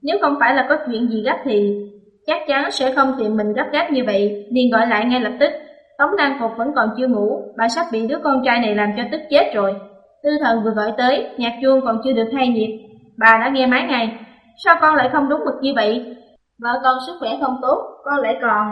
Nếu không phải là có chuyện gì gấp thì chắc chắn sẽ không tìm mình gấp gáp như vậy, liền gọi lại ngay lập tức. Tống Lan Phục vẫn còn chưa ngủ, bà sắp bị đứa con trai này làm cho tức chết rồi. Tư Thần vừa gọi tới, nhạc chuông còn chưa được hai nhịp, bà đã nghe máy ngay. Sao con lại không đúng mực như vậy? Vợ con sức khỏe không tốt, con lại còn...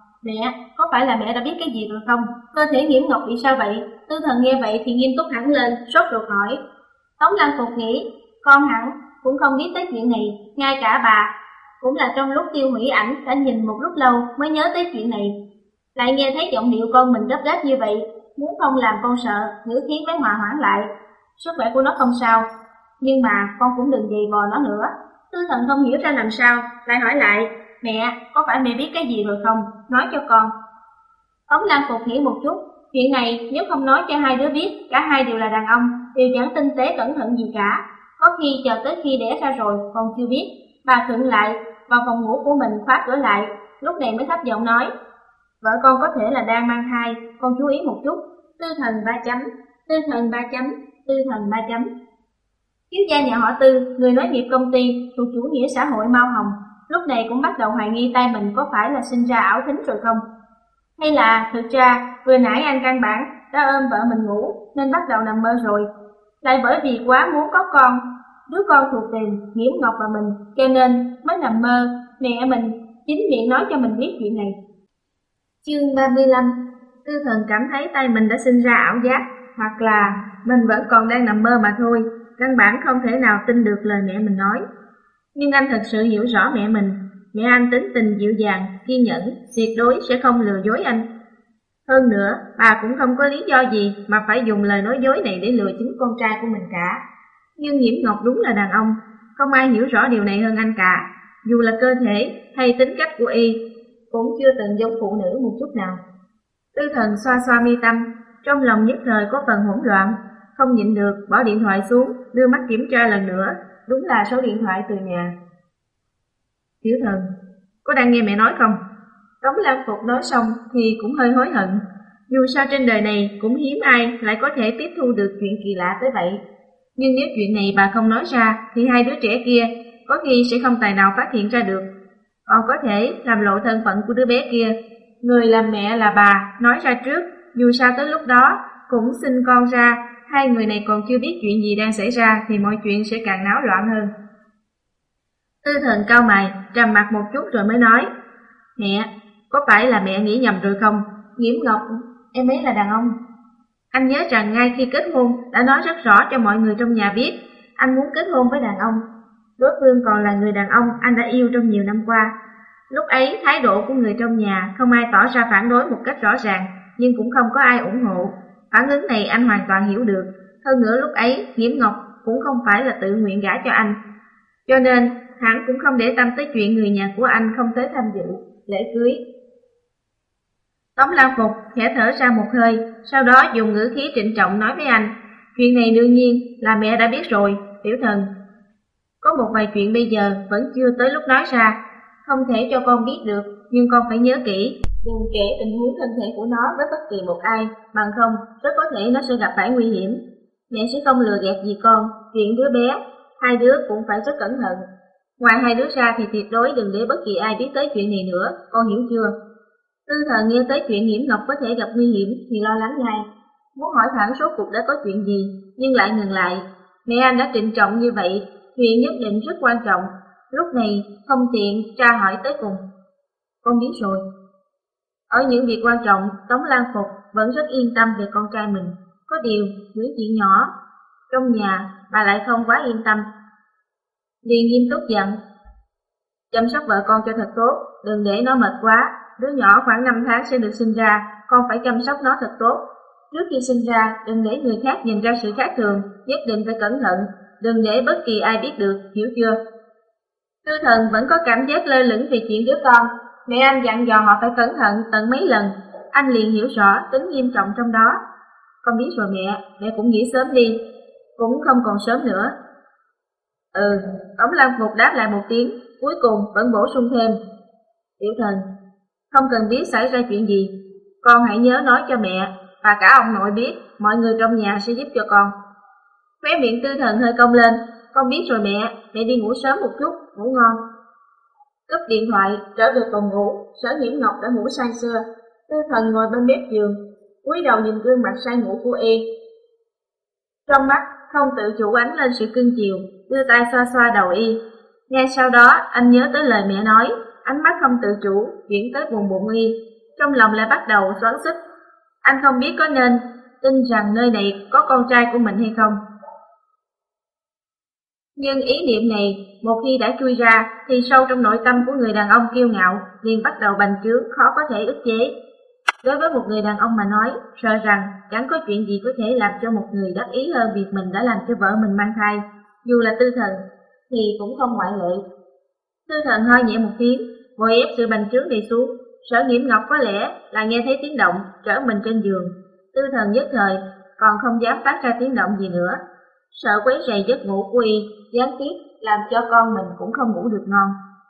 Mẹ, có phải là mẹ đã biết cái gì rồi không? Cơ thể Nghiễm Ngọc bị sao vậy? Tư Thần nghe vậy thì nghiêm túc hẳn lên, sốt ruột hỏi. Tống Lan Phục nghĩ, con hẳn cũng không biết tới chuyện này, ngay cả bà cũng là trong lúc tiêu hủy ảnh đã nhìn một lúc lâu mới nhớ tới chuyện này. Lại nghe thấy giọng điệu con mình gấp gáp như vậy, muốn không làm con sợ, ngữ khí mới hòa hoãn lại. Sức khỏe của nó không sao, nhưng mà con cũng đừng dày vò nó nữa. Tư Thần không hiểu ra làm sao, lại hỏi lại, mẹ, có phải mẹ biết cái gì rồi không? Nói cho con. Tống Lan Phục nghĩ một chút, chuyện này nếu không nói cho hai đứa biết, cả hai đều là đàn ông, đều chẳng tinh tế cẩn thận gì cả. Có khi chờ tới khi đẻ ra rồi còn chưa biết. Bà khựng lại, vào phòng ngủ của mình khóa cửa lại, lúc này mới thấp giọng nói, vợ con có thể là đang mang thai, con chú ý một chút. Tư Thần ba chấm, Tư Thần ba chấm, Tư Thần ba chấm. Thiếu gia nhà họ Tư, người nói nghiệp công ty, thuộc chủ nghĩa xã hội Mao Hồng, lúc này cũng bắt đầu hoài nghi tay mình có phải là sinh ra ảo thính rồi không? Hay là thực ra vừa nãy anh căn bản đã ôm vợ mình ngủ nên bắt đầu nằm mơ rồi, lại bởi vì quá muốn có con, đứa con thuộc về Nghiễm Ngọc và mình, cho nên mới nằm mơ mẹ mình chính miệng nói cho mình biết chuyện này. Chương ba mươi lăm. Tư Thần cảm thấy tay mình đã sinh ra ảo giác, hoặc là mình vẫn còn đang nằm mơ mà thôi, căn bản không thể nào tin được lời mẹ mình nói. Nhưng anh thật sự hiểu rõ mẹ mình, mẹ anh tính tình dịu dàng, kiên nhẫn, tuyệt đối sẽ không lừa dối anh. Hơn nữa, bà cũng không có lý do gì mà phải dùng lời nói dối này để lừa chính con trai của mình cả. Nhưng Nghiễm Ngọc đúng là đàn ông, không ai hiểu rõ điều này hơn anh cả. Dù là cơ thể hay tính cách của y, cũng chưa từng giống phụ nữ một chút nào. Tư Thần xoa xoa mi tâm, trong lòng nhất thời có phần hỗn loạn, không nhịn được bỏ điện thoại xuống, đưa mắt kiểm tra lần nữa, đúng là số điện thoại từ nhà. Tiểu Thần, có đang nghe mẹ nói không? Tống Lan Phục nói xong thì cũng hơi hối hận. Dù sao trên đời này cũng hiếm ai lại có thể tiếp thu được chuyện kỳ lạ tới vậy. Nhưng nếu chuyện này bà không nói ra thì hai đứa trẻ kia có khi sẽ không tài nào phát hiện ra được. Còn có thể làm lộ thân phận của đứa bé kia. Người làm mẹ là bà, nói ra trước, dù sao tới lúc đó cũng sinh con ra, hai người này còn chưa biết chuyện gì đang xảy ra thì mọi chuyện sẽ càng náo loạn hơn. Tư Thần cau mày, trầm mặt một chút rồi mới nói, mẹ, có phải là mẹ nghĩ nhầm rồi không? Nghiễm Ngọc, em ấy là đàn ông. Anh nhớ rằng ngay khi kết hôn đã nói rất rõ cho mọi người trong nhà biết anh muốn kết hôn với đàn ông. Đối phương còn là người đàn ông anh đã yêu trong nhiều năm qua. Lúc ấy thái độ của người trong nhà không ai tỏ ra phản đối một cách rõ ràng, nhưng cũng không có ai ủng hộ. Phản ứng này anh hoàn toàn hiểu được. Hơn nữa lúc ấy Nghiễm Ngọc cũng không phải là tự nguyện gả cho anh, cho nên hắn cũng không để tâm tới chuyện người nhà của anh không tới tham dự lễ cưới. Tống Lan Phục khẽ thở ra một hơi, sau đó dùng ngữ khí trịnh trọng nói với anh, chuyện này đương nhiên là mẹ đã biết rồi, Tiểu Thần. Có một vài chuyện bây giờ vẫn chưa tới lúc nói ra, không thể cho con biết được, nhưng con phải nhớ kỹ, đừng kể tình huống thân thể của nó với bất kỳ một ai, bằng không rất có thể nó sẽ gặp phải nguy hiểm. Mẹ sẽ không lừa gạt gì con, chuyện đứa bé, hai đứa cũng phải rất cẩn thận. Ngoài hai đứa ra thì tuyệt đối đừng để bất kỳ ai biết tới chuyện này nữa, con hiểu chưa? Tư Thần nghe tới chuyện Nghiễm Ngọc có thể gặp nguy hiểm thì lo lắng ngay, muốn hỏi thẳng số cuộc đã có chuyện gì, nhưng lại ngừng lại. Mẹ anh đã trịnh trọng như vậy, chuyện nhất định rất quan trọng, lúc này không tiện tra hỏi tới cùng. Con biết rồi. Ở những việc quan trọng, Tống Lan Phục vẫn rất yên tâm về con trai mình. Có điều, những chuyện nhỏ trong nhà bà lại không quá yên tâm. Liền nghiêm túc dặn, chăm sóc vợ con cho thật tốt, đừng để nó mệt quá. Đứa nhỏ khoảng năm tháng sẽ được sinh ra, con phải chăm sóc nó thật tốt. Trước khi sinh ra, đừng để người khác nhìn ra sự khác thường, nhất định phải cẩn thận, đừng để bất kỳ ai biết được, hiểu chưa? Tư Thần vẫn có cảm giác lơ lửng về chuyện đứa con. Mẹ anh dặn dò họ phải cẩn thận tận mấy lần, anh liền hiểu rõ tính nghiêm trọng trong đó. Con biết rồi mẹ, mẹ cũng nghỉ sớm đi, cũng không còn sớm nữa. Ừ, Tống Lan Phục đáp lại một tiếng, cuối cùng vẫn bổ sung thêm, Tiểu Thần, không cần biết xảy ra chuyện gì, con hãy nhớ nói cho mẹ và cả ông nội biết, mọi người trong nhà sẽ giúp cho con. Khóe miệng Tư Thần hơi cong lên, con biết rồi mẹ, mẹ đi ngủ sớm một chút, ngủ ngon. Cúp điện thoại, trở về phòng ngủ, Sở Nhiễm Ngọc đã ngủ say sưa. Tư Thần ngồi bên mép giường, cúi đầu nhìn gương mặt say ngủ của y. Trong mắt không tự chủ ánh lên sự cưng chiều, đưa tay xoa xoa đầu y. Ngay sau đó, anh nhớ tới lời mẹ nói, ánh mắt không tự chủ chuyển tới vùng bụng y, trong lòng lại bắt đầu xoắn xít. Anh không biết có nên tin rằng nơi này có con trai của mình hay không. Nhưng ý niệm này, một khi đã chui ra, thì sâu trong nội tâm của người đàn ông kiêu ngạo liền bắt đầu bành trướng, khó có thể ức chế. Đối với một người đàn ông mà nói, sợ rằng chẳng có chuyện gì có thể làm cho một người đắc ý hơn việc mình đã làm cho vợ mình mang thai, dù là Tư Thần, thì cũng không ngoại lệ. Tư Thần hơi nhẹ một tiếng, vội ép sự bành trướng đi xuống. Sở Nhiễm Ngọc có lẽ là nghe thấy tiếng động, trở mình trên giường. Tư Thần nhất thời còn không dám phát ra tiếng động gì nữa, sợ quấy rầy giấc ngủ của y, gián tiếp làm cho con mình cũng không ngủ được ngon.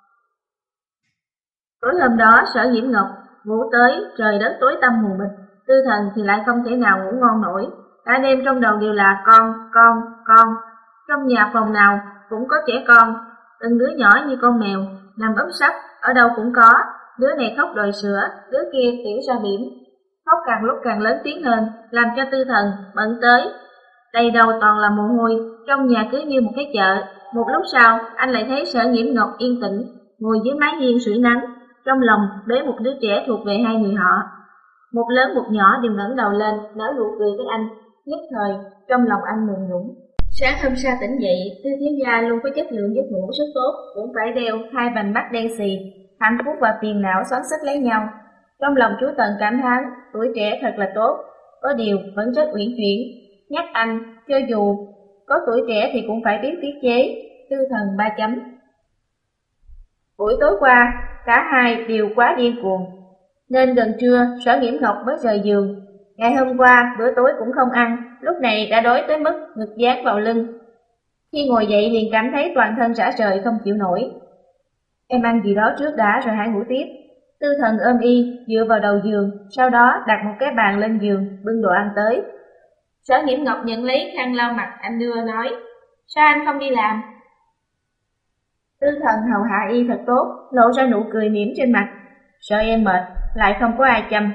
Tối hôm đó, Sở Nhiễm Ngọc ngủ tới trời đất tối tăm mù mịt, Tư Thần thì lại không thể nào ngủ ngon nổi. Cả đêm trong đầu đều là con, con, con. Trong nhà phòng nào cũng có trẻ con, từng đứa nhỏ như con mèo, nằm úp sấp, ở đâu cũng có. Đứa này khóc đòi sữa, đứa kia tiểu ra biển. Khóc càng lúc càng lớn tiếng hơn, làm cho Tư Thần bận tới. Đầy đầu toàn là mồ hôi, trong nhà cứ như một cái chợ. Một lúc sau, anh lại thấy Sở Nhiễm Ngọc yên tĩnh, ngồi dưới mái hiên sưởi nắng, trong lòng bế một đứa trẻ thuộc về hai người họ. Một lớn một nhỏ đều ngẩng đầu lên, nở nụ cười với anh, nhất thời trong lòng anh mềm nhũn. Sáng hôm sau tỉnh dậy, Tư thiếu gia luôn có chất lượng giấc ngủ rất tốt, cũng phải đeo hai vành mắt đen xì, hạnh phúc và phiền não xoắn xít lấy nhau. Trong lòng chú Tần cảm thán, tuổi trẻ thật là tốt, có điều vẫn rất uyển chuyển, nhắc anh cho dù có tuổi trẻ thì cũng phải biết tiết chế. Tư Thần ba chấm. Buổi tối qua, cả hai đều quá điên cuồng, nên gần trưa Sở Nhiễm Ngọc mới rời giường. Ngày hôm qua bữa tối cũng không ăn, lúc này đã đói tới mức ngực dán vào lưng. Khi ngồi dậy liền cảm thấy toàn thân rã rời không chịu nổi. Em ăn gì đó trước đã rồi hãy ngủ tiếp. Tư Thần ôm y dựa vào đầu giường, sau đó đặt một cái bàn lên giường, bưng đồ ăn tới. Sở Nhiễm Ngọc nhận lấy khăn lau mặt anh đưa, nói: Sao anh không đi làm? Tư Thần hầu hạ y thật tốt, lộ ra nụ cười mỉm trên mặt. Sợ em mệt, lại không có ai chăm.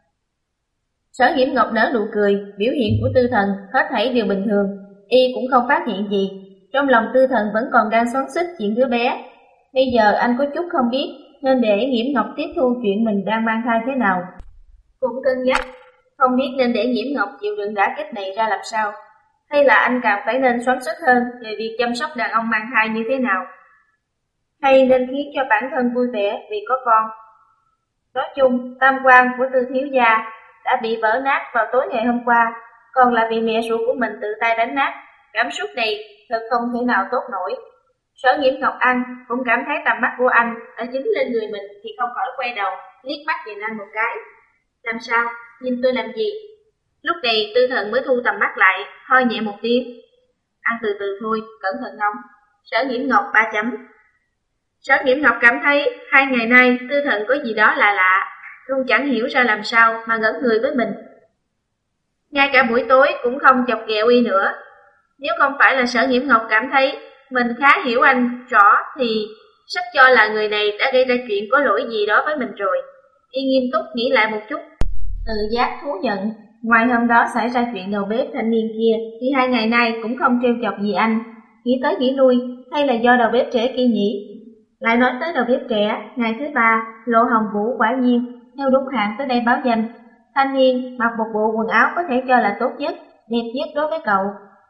Sở Nhiễm Ngọc nở nụ cười, biểu hiện của Tư Thần hết thảy đều bình thường, y cũng không phát hiện gì. Trong lòng Tư Thần vẫn còn đang xoắn xít chuyện đứa bé. Bây giờ anh có chút không biết nên để Nhiễm Ngọc tiếp thu chuyện mình đang mang thai thế nào. Cũng cân nhắc, không biết nên để Nhiễm Ngọc chịu đựng đả kích này ra làm sao, hay là anh càng phải nên xoắn xít hơn về việc chăm sóc đàn ông mang thai như thế nào, hay nên khiến cho bản thân vui vẻ vì có con. Nói chung, tam quan của Tư thiếu gia đã bị vỡ nát vào tối ngày hôm qua, còn là vì mẹ ruột của mình tự tay đánh nát. Cảm xúc này thật không thể nào tốt nổi. Sở Nhiễm Ngọc ăn cũng cảm thấy tầm mắt của anh đã dính lên người mình thì không khỏi quay đầu liếc mắt nhìn anh một cái. Làm sao? Nhìn tôi làm gì? Lúc này Tư Thần mới thu tầm mắt lại, hơi nhẹ một tiếng. Ăn từ từ thôi, cẩn thận nóng. Sở Nhiễm Ngọc ba chấm. Sở Nhiễm Ngọc cảm thấy hai ngày nay Tư Thần có gì đó lạ lạ, luôn chẳng hiểu ra làm sao mà ngẩn người với mình. Ngay cả buổi tối cũng không chọc ghẹo y nữa. Nếu không phải là Sở Nhiễm Ngọc cảm thấy mình khá hiểu anh rõ thì sắp cho là người này đã gây ra chuyện có lỗi gì đó với mình rồi. Y nghiêm túc nghĩ lại một chút, tự giác thú nhận, ngoài hôm đó xảy ra chuyện đầu bếp thanh niên kia thì hai ngày nay cũng không trêu chọc gì anh. Nghĩ tới nghĩ lui, hay là do đầu bếp trẻ kia nhỉ? Lại nói tới đầu bếp trẻ, ngày thứ ba, Lộ Hồng Vũ quả nhiên theo đúng hạn tới đây báo danh. Thanh niên mặc một bộ quần áo có thể cho là tốt nhất, đẹp nhất đối với cậu.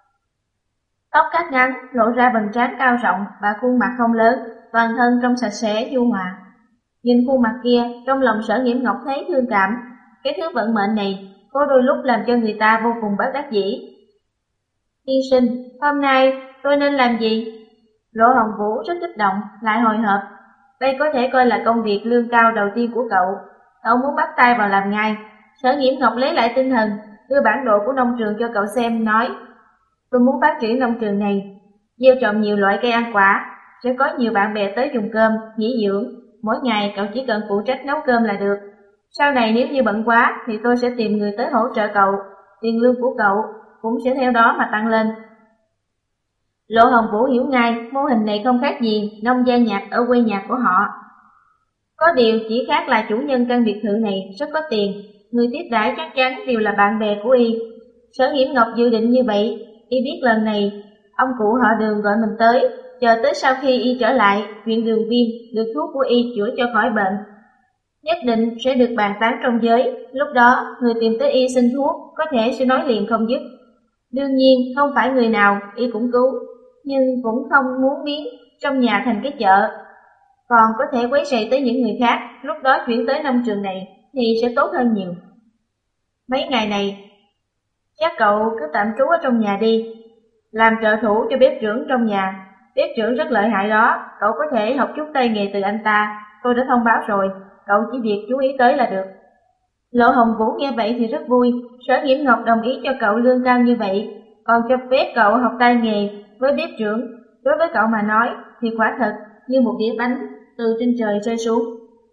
Tóc cắt ngắn, lộ ra vầng trán cao rộng và khuôn mặt không lớn, toàn thân trông sạch sẽ nhu hòa. Nhìn khuôn mặt kia, trong lòng Sở Nhiễm Ngọc thấy thương cảm. Cái thứ vận mệnh này có đôi lúc làm cho người ta vô cùng bất đắc dĩ. Tiên sinh, hôm nay tôi nên làm gì? Lộ Hồng Vũ rất kích động, lại hồi hộp. Đây có thể coi là công việc lương cao đầu tiên của cậu. Cậu muốn bắt tay vào làm ngay. Sở Nhiễm Ngọc lấy lại tinh thần, đưa bản đồ của nông trường cho cậu xem, nói: Tôi muốn phát triển nông trường này, gieo trồng nhiều loại cây ăn quả, sẽ có nhiều bạn bè tới dùng cơm, nghỉ dưỡng. Mỗi ngày cậu chỉ cần phụ trách nấu cơm là được. Sau này nếu như bận quá thì tôi sẽ tìm người tới hỗ trợ cậu, tiền lương của cậu cũng sẽ theo đó mà tăng lên. Lộ Hồng Vũ hiểu ngay mô hình này không khác gì nông gia nhạc ở quê nhà của họ. Có điều chỉ khác là chủ nhân căn biệt thự này rất có tiền, người tiếp đãi chắc chắn đều là bạn bè của y. Sở Nghiễm Ngọc dự định như vậy, y biết lần này ông cụ họ Đường gọi mình tới, chờ tới sau khi y trở lại, chuyện đường viêm được thuốc của y chữa cho khỏi bệnh, nhất định sẽ được bàn tán trong giới. Lúc đó người tìm tới y xin thuốc có thể sẽ nói liền không dứt. Đương nhiên không phải người nào y cũng cứu, nhưng cũng không muốn biến trong nhà thành cái chợ, còn có thể quấy rầy tới những người khác. Lúc đó chuyển tới nông trường này thì sẽ tốt hơn nhiều. Mấy ngày này chắc cậu cứ tạm trú ở trong nhà đi, làm trợ thủ cho bếp trưởng trong nhà. Bếp trưởng rất lợi hại đó, cậu có thể học chút tay nghề từ anh ta, tôi đã thông báo rồi, cậu chỉ việc chú ý tới là được. Lộ Hồng Vũ nghe vậy thì rất vui, Sở Nghiễm Ngọc đồng ý cho cậu lương cao như vậy, còn cho phép cậu học tay nghề với bếp trưởng. Đối với cậu mà nói thì quả thật như một đĩa bánh từ trên trời rơi xuống.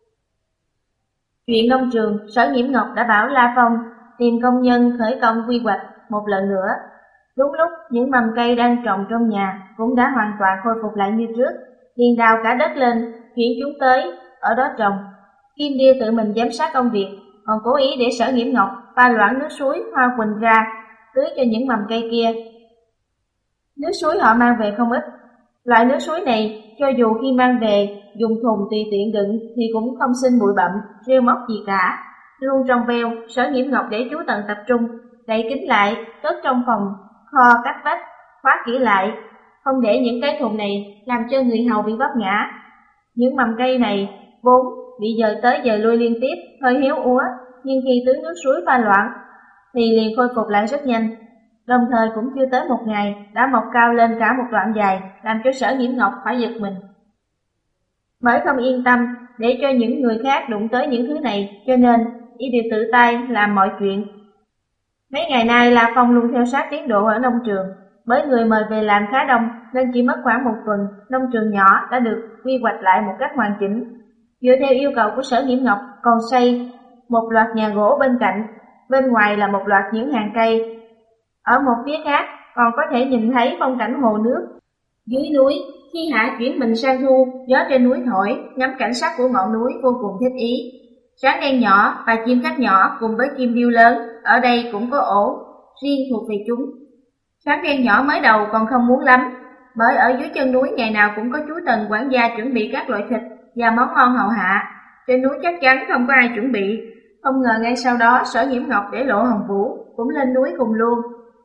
Chuyện nông trường, Sở Nghiễm Ngọc đã bảo La Phong tìm công nhân khởi công quy hoạch một lần nữa. Đúng lúc những mầm cây đang trồng trong nhà cũng đã hoàn toàn khôi phục lại như trước, liền đào cả đất lên, chuyển chúng tới ở đó trồng. Kim Điêu tự mình giám sát công việc, còn cố ý để Sở Nghiễm Ngọc pha loãng nước suối hoa quỳnh ra tưới cho những mầm cây kia. Nước suối họ mang về không ít. Loại nước suối này cho dù khi mang về dùng thùng tùy tiện đựng thì cũng không sinh bụi bặm, rêu móc gì cả, luôn trong veo. Sở Nghiễm Ngọc để chú Tần tập trung, đậy kín lại, cất trong phòng kho cách vách, khóa kỹ lại, không để những cái thùng này làm cho người hầu bị vấp ngã. Những mầm cây này vốn bị dời tới dời lui liên tiếp, hơi héo úa, nhưng khi tưới nước suối pha loãng thì liền khôi phục lại rất nhanh. Đồng thời cũng chưa tới một ngày đã mọc cao lên cả một đoạn dài, làm cho Sở Nghiễm Ngọc phải giật mình. Bởi không yên tâm để cho những người khác đụng tới những thứ này, cho nên y đều tự tay làm mọi chuyện. Mấy ngày nay La Phong luôn theo sát tiến độ ở nông trường, bởi người mời về làm khá đông nên chỉ mất khoảng một tuần, nông trường nhỏ đã được quy hoạch lại một cách hoàn chỉnh. Dựa theo yêu cầu của Sở Nghiễm Ngọc còn xây một loạt nhà gỗ bên cạnh, bên ngoài là một loạt những hàng cây. Ở một phía khác còn có thể nhìn thấy phong cảnh hồ nước. Dưới núi, khi hạ chuyển mình sang thu, gió trên núi thổi, ngắm cảnh sắc của ngọn núi vô cùng thích ý. Sáng đen nhỏ và chim khách nhỏ cùng với chim điêu lớn, ở đây cũng có ổ riêng thuộc về chúng. Sáng đen nhỏ mới đầu còn không muốn lắm, bởi ở dưới chân núi ngày nào cũng có chú Tần quản gia chuẩn bị các loại thịt và món ngon hầu hạ. Trên núi chắc chắn không có ai chuẩn bị. Không ngờ ngay sau đó Sở Nghiễm Ngọc để Lộ Hồng Vũ cũng lên núi cùng luôn,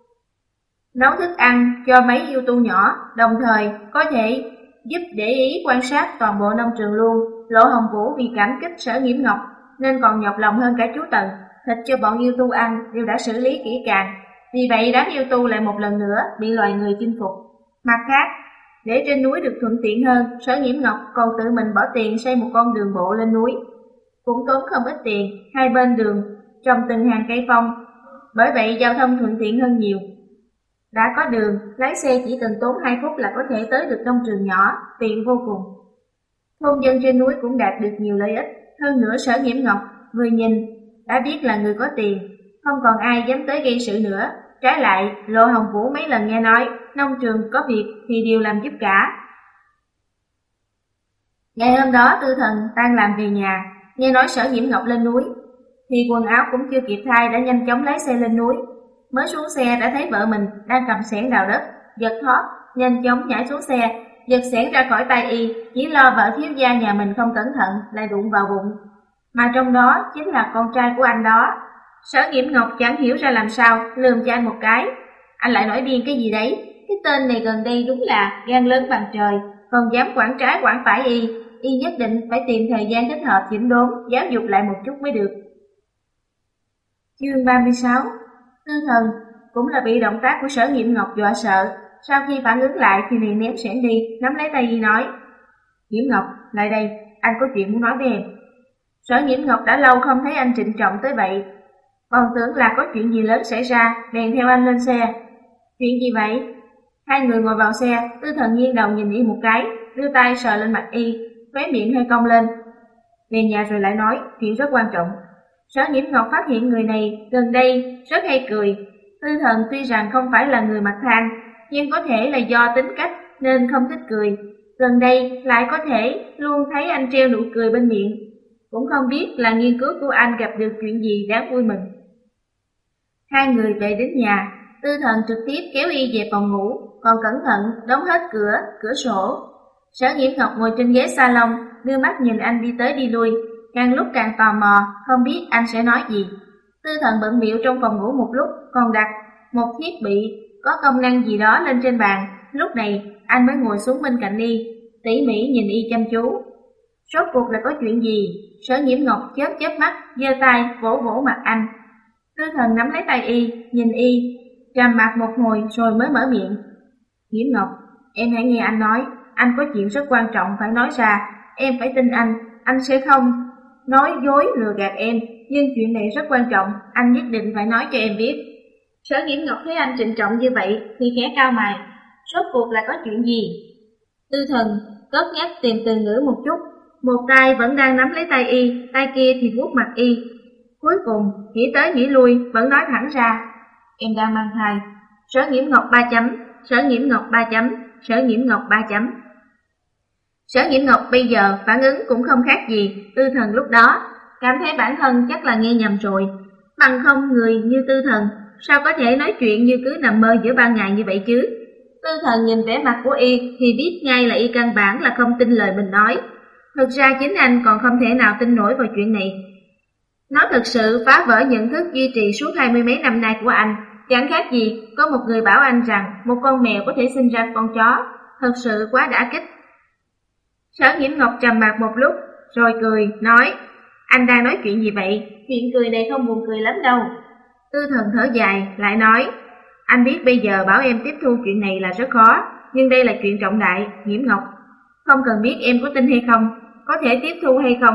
nấu thức ăn cho mấy yêu tu nhỏ, đồng thời có thể giúp để ý quan sát toàn bộ nông trường luôn. Lộ Hồng Vũ vì cảm kích Sở Nghiễm Ngọc nên còn nhọc lòng hơn cả chú Tần. Thịt cho bọn yêu tu ăn đều đã xử lý kỹ càng, vì vậy đám yêu tu lại một lần nữa bị loài người chinh phục. Mặt khác, để trên núi được thuận tiện hơn, Sở Nghiễm Ngọc còn tự mình bỏ tiền xây một con đường bộ lên núi, cũng tốn không ít tiền. Hai bên đường trồng từng hàng cây phong, bởi vậy giao thông thuận tiện hơn nhiều. Đã có đường, lái xe chỉ cần tốn hai phút là có thể tới được nông trường nhỏ, tiện vô cùng. Thôn dân trên núi cũng đạt được nhiều lợi ích. Hơn nữa Sở Nghiễm Ngọc vừa nhìn đã biết là người có tiền, không còn ai dám tới gây sự nữa. Trái lại, Lộ Hồng Vũ mấy lần nghe nói nông trường có việc thì đều làm giúp cả. Ngày hôm đó Tư Thần tan làm về nhà, nghe nói Sở Nghiễm Ngọc lên núi, thì quần áo cũng chưa kịp thay đã nhanh chóng lái xe lên núi. Mới xuống xe đã thấy vợ mình đang cầm xẻng đào đất, giật thót, nhanh chóng nhảy xuống xe, giật xẻng ra khỏi tay y, chỉ lo vợ thiếu gia nhà mình không cẩn thận lại đụng vào bụng, mà trong đó chính là con trai của anh đó. Sở Nghiễm Ngọc chẳng hiểu ra làm sao, lườm cho anh một cái. Anh lại nổi điên cái gì đấy? Cái tên này gần đây đúng là gan lớn bằng trời, còn dám quản trái quản phải y. Y nhất định phải tìm thời gian thích hợp chỉnh đốn, giáo dục lại một chút mới được. Chương ba mươi sáu. Tư Thần cũng là bị động tác của Sở Nghiễm Ngọc dọa sợ, sau khi phản ứng lại thì liền ném xẻng đi, nắm lấy tay y nói: Nghiễm Ngọc, lại đây, anh có chuyện muốn nói với em. Sở Nghiễm Ngọc đã lâu không thấy anh trịnh trọng tới vậy, còn tưởng là có chuyện gì lớn xảy ra, bèn theo anh lên xe. Chuyện gì vậy? Hai người ngồi vào xe, Tư Thần nghiêng đầu nhìn y một cái, đưa tay sờ lên mặt y, khóe miệng hơi cong lên. Về nhà rồi lại nói, chuyện rất quan trọng. Sở Nghiễm Ngọc phát hiện người này gần đây rất hay cười. Tư Thần tuy rằng không phải là người mặt than, nhưng có thể là do tính cách nên không thích cười. Gần đây lại có thể luôn thấy anh treo nụ cười bên miệng. Cũng không biết là nghiên cứu của anh gặp được chuyện gì đáng vui mừng. Hai người về đến nhà, Tư Thần trực tiếp kéo y về phòng ngủ, còn cẩn thận đóng hết cửa, cửa sổ. Sở Nghiễm Ngọc ngồi trên ghế salon, đưa mắt nhìn anh đi tới đi lui, càng lúc càng tò mò, không biết anh sẽ nói gì. Tư Thần bận bịu trong phòng ngủ một lúc, còn đặt một thiết bị có công năng gì đó lên trên bàn. Lúc này, anh mới ngồi xuống bên cạnh y, tỉ mỉ nhìn y chăm chú. Rốt cuộc là có chuyện gì? Sở Nghiễm Ngọc chớp chớp mắt, giơ tay vỗ vỗ mặt anh. Tư Thần nắm lấy tay y, nhìn y, trầm mặc một hồi rồi mới mở miệng. Nghiễm Ngọc, em hãy nghe anh nói, anh có chuyện rất quan trọng phải nói ra, em phải tin anh, anh sẽ không nói dối lừa gạt em, nhưng chuyện này rất quan trọng, anh nhất định phải nói cho em biết. Sở Nghiễm Ngọc thấy anh trịnh trọng như vậy thì khẽ cau mày, rốt cuộc là có chuyện gì? Tư Thần cất nhắc tìm từ ngữ một chút, một tay vẫn đang nắm lấy tay y, tay kia thì vuốt mặt y. Cuối cùng, nghĩ tới nghĩ lui, vẫn nói thẳng ra, em đang mang thai. Sở Nghiễm Ngọc ba chấm, Sở Nghiễm Ngọc ba chấm, Sở Nghiễm Ngọc ba chấm. Sở Nghiễm Ngọc bây giờ phản ứng cũng không khác gì Tư Thần lúc đó, cảm thấy bản thân chắc là nghe nhầm rồi. Bằng không người như Tư Thần, sao có thể nói chuyện như cứ nằm mơ giữa ban ngày như vậy chứ? Tư Thần nhìn vẻ mặt của y thì biết ngay là y căn bản là không tin lời mình nói. Thực ra chính anh còn không thể nào tin nổi vào chuyện này. Nó thực sự phá vỡ nhận thức duy trì suốt hai mươi mấy năm nay của anh. Chẳng khác gì có một người bảo anh rằng một con mèo có thể sinh ra con chó. Thật sự quá đả kích. Sở Nghiễm Ngọc trầm mặc một lúc, rồi cười, nói, anh đang nói chuyện gì vậy? Chuyện cười này không buồn cười lắm đâu. Tư Thần thở dài, lại nói, anh biết bây giờ bảo em tiếp thu chuyện này là rất khó, nhưng đây là chuyện trọng đại, Nghiễm Ngọc. Không cần biết em có tin hay không, có thể tiếp thu hay không,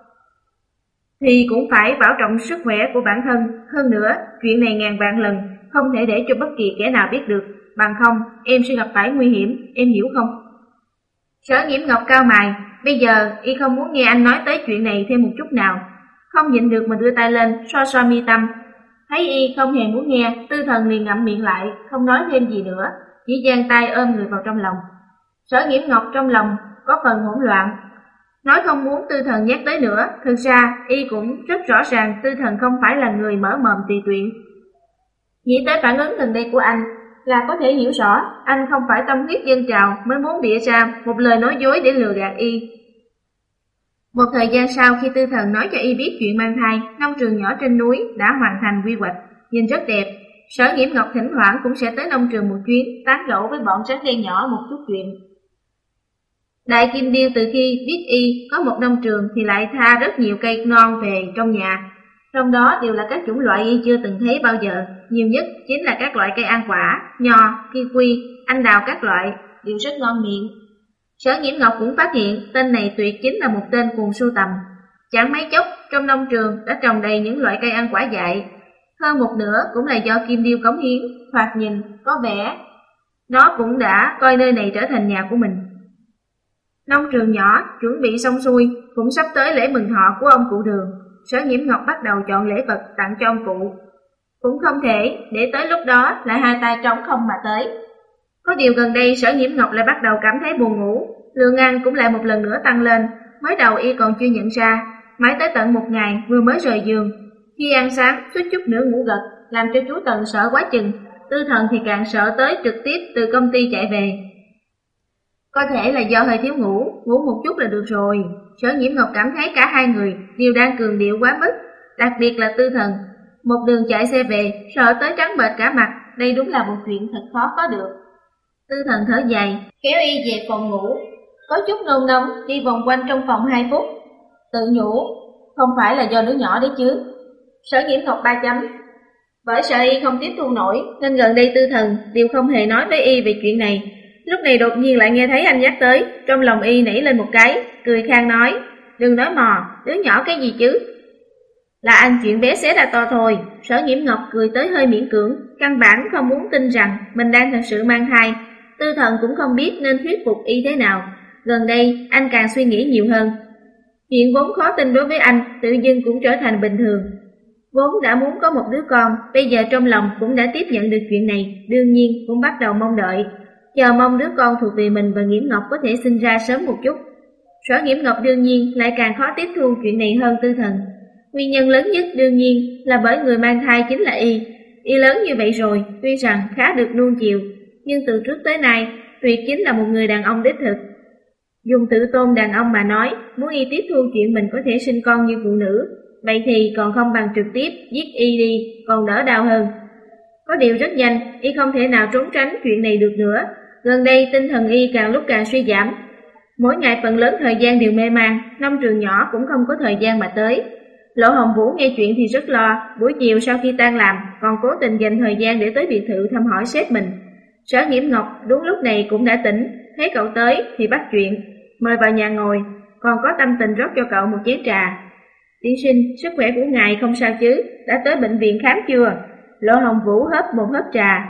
thì cũng phải bảo trọng sức khỏe của bản thân. Hơn nữa, chuyện này ngàn vạn lần không thể để cho bất kỳ kẻ nào biết được, bằng không em sẽ gặp phải nguy hiểm, em hiểu không? Sở Nghiễm Ngọc cau mày, bây giờ y không muốn nghe anh nói tới chuyện này thêm một chút nào, không nhịn được mà đưa tay lên xoa xoa mi tâm. Thấy y không hề muốn nghe, Tư Thần liền ngậm miệng lại, không nói thêm gì nữa, chỉ giang tay ôm người vào trong lòng. Sở Nghiễm Ngọc trong lòng có phần hỗn loạn, nói không muốn Tư Thần nhắc tới nữa. Thực ra y cũng rất rõ ràng Tư Thần không phải là người mở mồm tùy tiện. Nghĩ tới phản ứng gần đây của anh là có thể hiểu rõ anh không phải tâm huyết dâng trào mới muốn bịa ra một lời nói dối để lừa gạt y. Một thời gian sau, khi Tư Thần nói cho y biết chuyện mang thai, nông trường nhỏ trên núi đã hoàn thành quy hoạch, nhìn rất đẹp. Sở Nghiễm Ngọc thỉnh thoảng cũng sẽ tới nông trường một chuyến, tán gẫu với bọn rắn đen nhỏ một chút chuyện. Đại Kim Điêu từ khi biết y có một nông trường thì lại tha rất nhiều cây non về trong nhà, trong đó đều là các chủng loại y chưa từng thấy bao giờ, nhiều nhất chính là các loại cây ăn quả, nho, kiwi, anh đào các loại, đều rất ngon miệng. Sở Nghiễm Ngọc cũng phát hiện tên này tuyệt chính là một tên cuồng sưu tầm. Chẳng mấy chốc trong nông trường đã trồng đầy những loại cây ăn quả dại, hơn một nửa cũng là do Kim Điêu cống hiến, thoạt nhìn có vẻ nó cũng đã coi nơi này trở thành nhà của mình. Nông trường nhỏ chuẩn bị xong xuôi, cũng sắp tới lễ mừng thọ của ông cụ Đường. Sở Nghiễm Ngọc bắt đầu chọn lễ vật tặng cho ông cụ. Cũng không thể để tới lúc đó lại hai tay trống không mà tới. Có điều gần đây Sở Nghiễm Ngọc lại bắt đầu cảm thấy buồn ngủ, lượng ăn cũng lại một lần nữa tăng lên. Mới đầu y còn chưa nhận ra, mãi tới tận một ngày vừa mới rời giường, khi ăn sáng suýt chút nữa ngủ gật, làm cho chú Tần sợ quá chừng. Tư Thần thì càng sợ tới trực tiếp từ công ty chạy về. Có thể là do hơi thiếu ngủ, ngủ một chút là được rồi. Sở Nghiễm Ngọc cảm thấy cả hai người đều đang cường điệu quá mức, đặc biệt là Tư Thần. Một đường chạy xe về, sợ tới trắng bệch cả mặt, đây đúng là một chuyện thật khó có được. Tư Thần thở dài, kéo y về phòng ngủ, có chút nôn nóng đi vòng quanh trong phòng hai phút, tự nhủ, không phải là do đứa nhỏ đấy chứ. Sở Nghiễm Ngọc ba chấm. Bởi sợ y không tiếp thu nổi nên gần đây Tư Thần đều không hề nói với y về chuyện này. Lúc này đột nhiên lại nghe thấy anh nhắc tới, trong lòng y nảy lên một cái, cười khang nói, đừng nói mò, đứa nhỏ cái gì chứ. Là anh chuyện bé xé ra to thôi. Sở Nghiễm Ngọc cười tới hơi miễn cưỡng, căn bản không muốn tin rằng mình đang thật sự mang thai. Tư Thần cũng không biết nên thuyết phục y thế nào. Gần đây anh càng suy nghĩ nhiều hơn. Chuyện vốn khó tin đối với anh tự dưng cũng trở thành bình thường. Vốn đã muốn có một đứa con, bây giờ trong lòng cũng đã tiếp nhận được chuyện này, đương nhiên cũng bắt đầu mong đợi, chờ mong đứa con thuộc về mình và Nghiễm Ngọc có thể sinh ra sớm một chút. Sở Nghiễm Ngọc đương nhiên lại càng khó tiếp thu chuyện này hơn Tư Thần. Nguyên nhân lớn nhất đương nhiên là bởi người mang thai chính là y. Y lớn như vậy rồi, tuy rằng khá được nuông chiều, nhưng từ trước tới nay, tuyệt chính là một người đàn ông đích thực. Dùng tự tôn đàn ông mà nói, muốn y tiếp thu chuyện mình có thể sinh con như phụ nữ, vậy thì còn không bằng trực tiếp giết y đi, còn đỡ đau hơn. Có điều rất nhanh, y không thể nào trốn tránh chuyện này được nữa. Gần đây tinh thần y càng lúc càng suy giảm. Mỗi ngày phần lớn thời gian đều mê man, nông trường nhỏ cũng không có thời gian mà tới. Lộ Hồng Vũ nghe chuyện thì rất lo, buổi chiều sau khi tan làm, còn cố tình dành thời gian để tới biệt thự thăm hỏi sếp mình. Sở Nghiễm Ngọc đúng lúc này cũng đã tỉnh, thấy cậu tới thì bắt chuyện, mời vào nhà ngồi, còn có tâm tình rót cho cậu một chén trà. Tiên sinh, sức khỏe của ngài không sao chứ, đã tới bệnh viện khám chưa? Lộ Hồng Vũ hớp một hớp trà.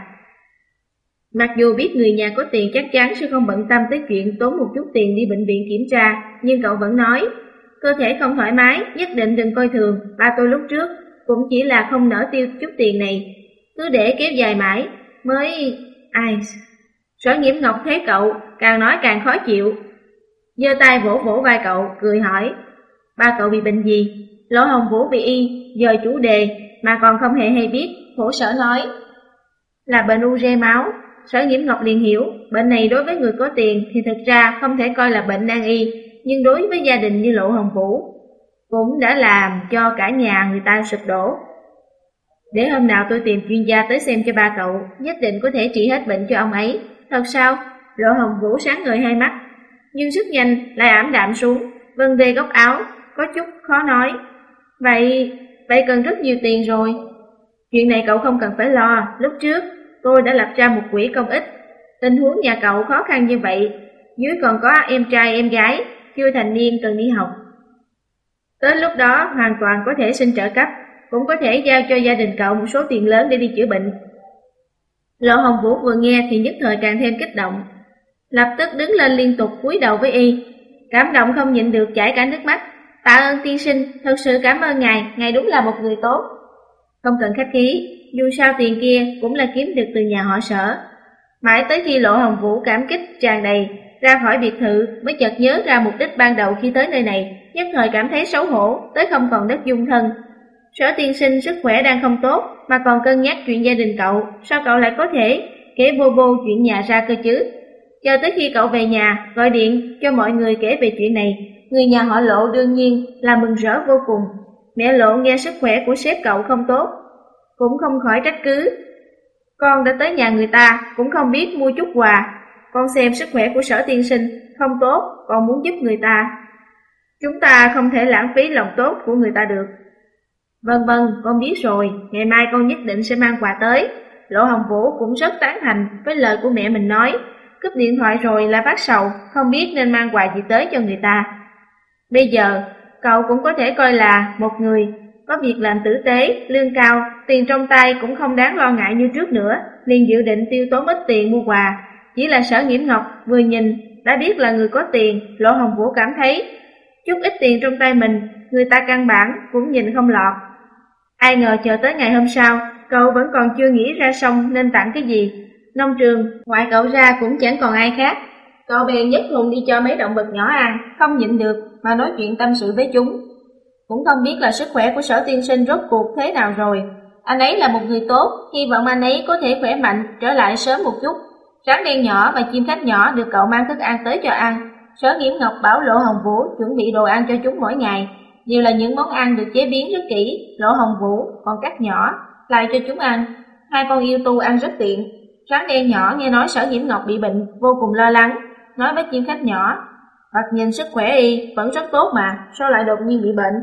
Mặc dù biết người nhà có tiền chắc chắn sẽ không bận tâm tới chuyện tốn một chút tiền đi bệnh viện kiểm tra, nhưng cậu vẫn nói, cơ thể không thoải mái, nhất định đừng coi thường, ba tôi lúc trước cũng chỉ là không nỡ tiêu chút tiền này, cứ để kéo dài mãi, mới... ai... Sở Nghiễm Ngọc thấy cậu, càng nói càng khó chịu, giơ tay vỗ vỗ vai cậu, cười hỏi, ba cậu bị bệnh gì? Lộ Hồng Vũ bị y, dời chủ đề, mà còn không hề hay biết, khổ sở nói, là bệnh u rê máu. Sở Nghiễm Ngọc liền hiểu, bệnh này đối với người có tiền thì thực ra không thể coi là bệnh nan y, nhưng đối với gia đình như Lộ Hồng Vũ, cũng đã làm cho cả nhà người ta sụp đổ. Để hôm nào tôi tìm chuyên gia tới xem cho ba cậu, nhất định có thể trị hết bệnh cho ông ấy. Thật sao? Lộ Hồng Vũ sáng ngời hai mắt, nhưng rất nhanh lại ảm đạm xuống, vân về góc áo, có chút khó nói. Vậy, vậy cần rất nhiều tiền rồi. Chuyện này cậu không cần phải lo, lúc trước tôi đã lập ra một quỹ công ích. Tình huống nhà cậu khó khăn như vậy, dưới còn có em trai em gái, chưa thành niên cần đi học. Tới lúc đó hoàn toàn có thể xin trợ cấp, cũng có thể giao cho gia đình cậu một số tiền lớn để đi chữa bệnh. Lộ Hồng Vũ vừa nghe thì nhất thời càng thêm kích động, lập tức đứng lên liên tục cúi đầu với y, cảm động không nhịn được chảy cả nước mắt. Tạ ơn tiên sinh, thật sự cảm ơn ngài, ngài đúng là một người tốt. Không cần khách khí, dù sao tiền kia cũng là kiếm được từ nhà họ Sở. Mãi tới khi Lộ Hồng Vũ cảm kích tràn đầy, ra khỏi biệt thự mới chợt nhớ ra mục đích ban đầu khi tới nơi này, nhất thời cảm thấy xấu hổ, tới không còn đất dung thân. Sở tiên sinh sức khỏe đang không tốt, mà còn cân nhắc chuyện gia đình cậu, sao cậu lại có thể kể bô bô chuyện nhà ra cơ chứ? Chờ tới khi cậu về nhà, gọi điện cho mọi người kể về chuyện này, người nhà họ Lộ đương nhiên là mừng rỡ vô cùng. Mẹ Lộ nghe sức khỏe của sếp cậu không tốt, cũng không khỏi trách cứ. Con đã tới nhà người ta, cũng không biết mua chút quà. Con xem sức khỏe của Sở tiên sinh không tốt, còn muốn giúp người ta. Chúng ta không thể lãng phí lòng tốt của người ta được. Vâng vâng, con biết rồi, ngày mai con nhất định sẽ mang quà tới. Lộ Hồng Vũ cũng rất tán thành với lời của mẹ mình nói. Cúp điện thoại rồi là phát sầu, không biết nên mang quà gì tới cho người ta. Bây giờ, cậu cũng có thể coi là một người có việc làm tử tế, lương cao, tiền trong tay cũng không đáng lo ngại như trước nữa, liền dự định tiêu tốn ít tiền mua quà. Chỉ là Sở Nghiễm Ngọc vừa nhìn đã biết là người có tiền, Lộ Hồng Vũ cảm thấy chút ít tiền trong tay mình, người ta căn bản cũng nhìn không lọt. Ai ngờ chờ tới ngày hôm sau, cậu vẫn còn chưa nghĩ ra xong nên tặng cái gì. Nông trường, ngoại cậu ra cũng chẳng còn ai khác. Cậu bèn nhất hùng đi cho mấy động vật nhỏ ăn, không nhịn được mà nói chuyện tâm sự với chúng. Cũng không biết là sức khỏe của Sở tiên sinh rốt cuộc thế nào rồi. Anh ấy là một người tốt, hy vọng anh ấy có thể khỏe mạnh, trở lại sớm một chút. Rắn đen nhỏ và chim khách nhỏ được cậu mang thức ăn tới cho ăn. Sở Nghiễm Ngọc bảo Lộ Hồng Vũ chuẩn bị đồ ăn cho chúng mỗi ngày, đều là những món ăn được chế biến rất kỹ. Lộ Hồng Vũ còn cắt nhỏ lại cho chúng ăn. Hai con yêu tu ăn rất tiện. Rắn đen nhỏ nghe nói Sở Nghiễm Ngọc bị bệnh, vô cùng lo lắng, nói với chim khách nhỏ, hoặc nhìn sức khỏe y vẫn rất tốt mà, sao lại đột nhiên bị bệnh?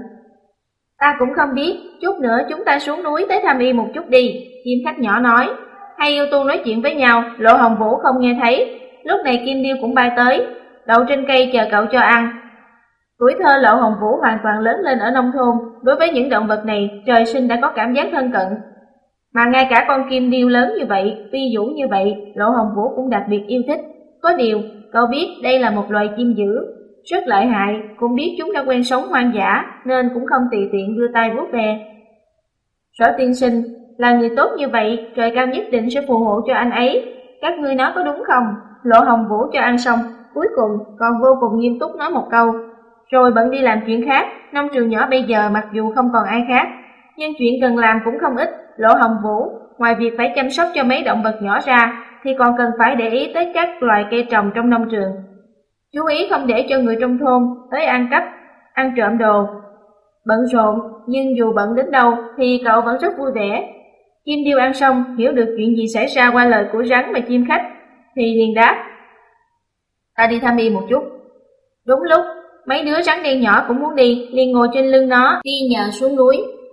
Ta cũng không biết, chút nữa chúng ta xuống núi tới thăm y một chút đi, chim khách nhỏ nói. Hai yêu tu nói chuyện với nhau, Lộ Hồng Vũ không nghe thấy. Lúc này Kim Điêu cũng bay tới, đậu trên cây chờ cậu cho ăn. Tuổi thơ Lộ Hồng Vũ hoàn toàn lớn lên ở nông thôn, đối với những động vật này trời sinh đã có cảm giác thân cận. Mà ngay cả con Kim Điêu lớn như vậy, phi vũ như vậy, Lộ Hồng Vũ cũng đặc biệt yêu thích. Có điều, cậu biết đây là một loài chim dữ, rất lợi hại, cũng biết chúng đã quen sống hoang dã nên cũng không tùy tiện đưa tay vuốt ve. Sở tiên sinh, là người tốt như vậy, trời cao nhất định sẽ phù hộ cho anh ấy. Các ngươi nói có đúng không? Lộ Hồng Vũ cho ăn xong, cuối cùng còn vô cùng nghiêm túc nói một câu. Rồi bận đi làm chuyện khác, nông trường nhỏ bây giờ mặc dù không còn ai khác, nhưng chuyện cần làm cũng không ít. Lộ Hồng Vũ, ngoài việc phải chăm sóc cho mấy động vật nhỏ ra, thì còn cần phải để ý tới các loài cây trồng trong nông trường. Chú ý không để cho người trong thôn tới ăn cắp, ăn trộm đồ. Bận rộn, nhưng dù bận đến đâu thì cậu vẫn rất vui vẻ. Chim điêu ăn xong, hiểu được chuyện gì xảy ra qua lời của rắn và chim khách, thì liền đáp: ta đi thăm y một chút. Đúng lúc, mấy đứa rắn đen nhỏ cũng muốn đi, liền ngồi trên lưng nó, đi nhờ xuống núi.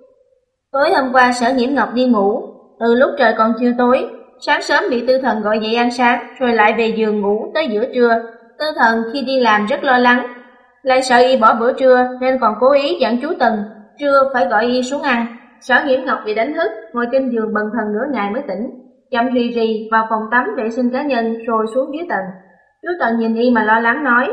Tối hôm qua Sở Nhiễm Ngọc đi ngủ, từ lúc trời còn chưa tối, sáng sớm bị Tư Thần gọi dậy ăn sáng, rồi lại về giường ngủ tới giữa trưa. Tư Thần khi đi làm rất lo lắng, lại sợ y bỏ bữa trưa nên còn cố ý dặn chú Tần trưa phải gọi y xuống ăn. Sở Nhiễm Ngọc bị đánh thức, ngồi trên giường bần thần nửa ngày mới tỉnh, chậm rì rì vào phòng tắm vệ sinh cá nhân rồi xuống dưới tầng. Chú Tần nhìn y mà lo lắng nói: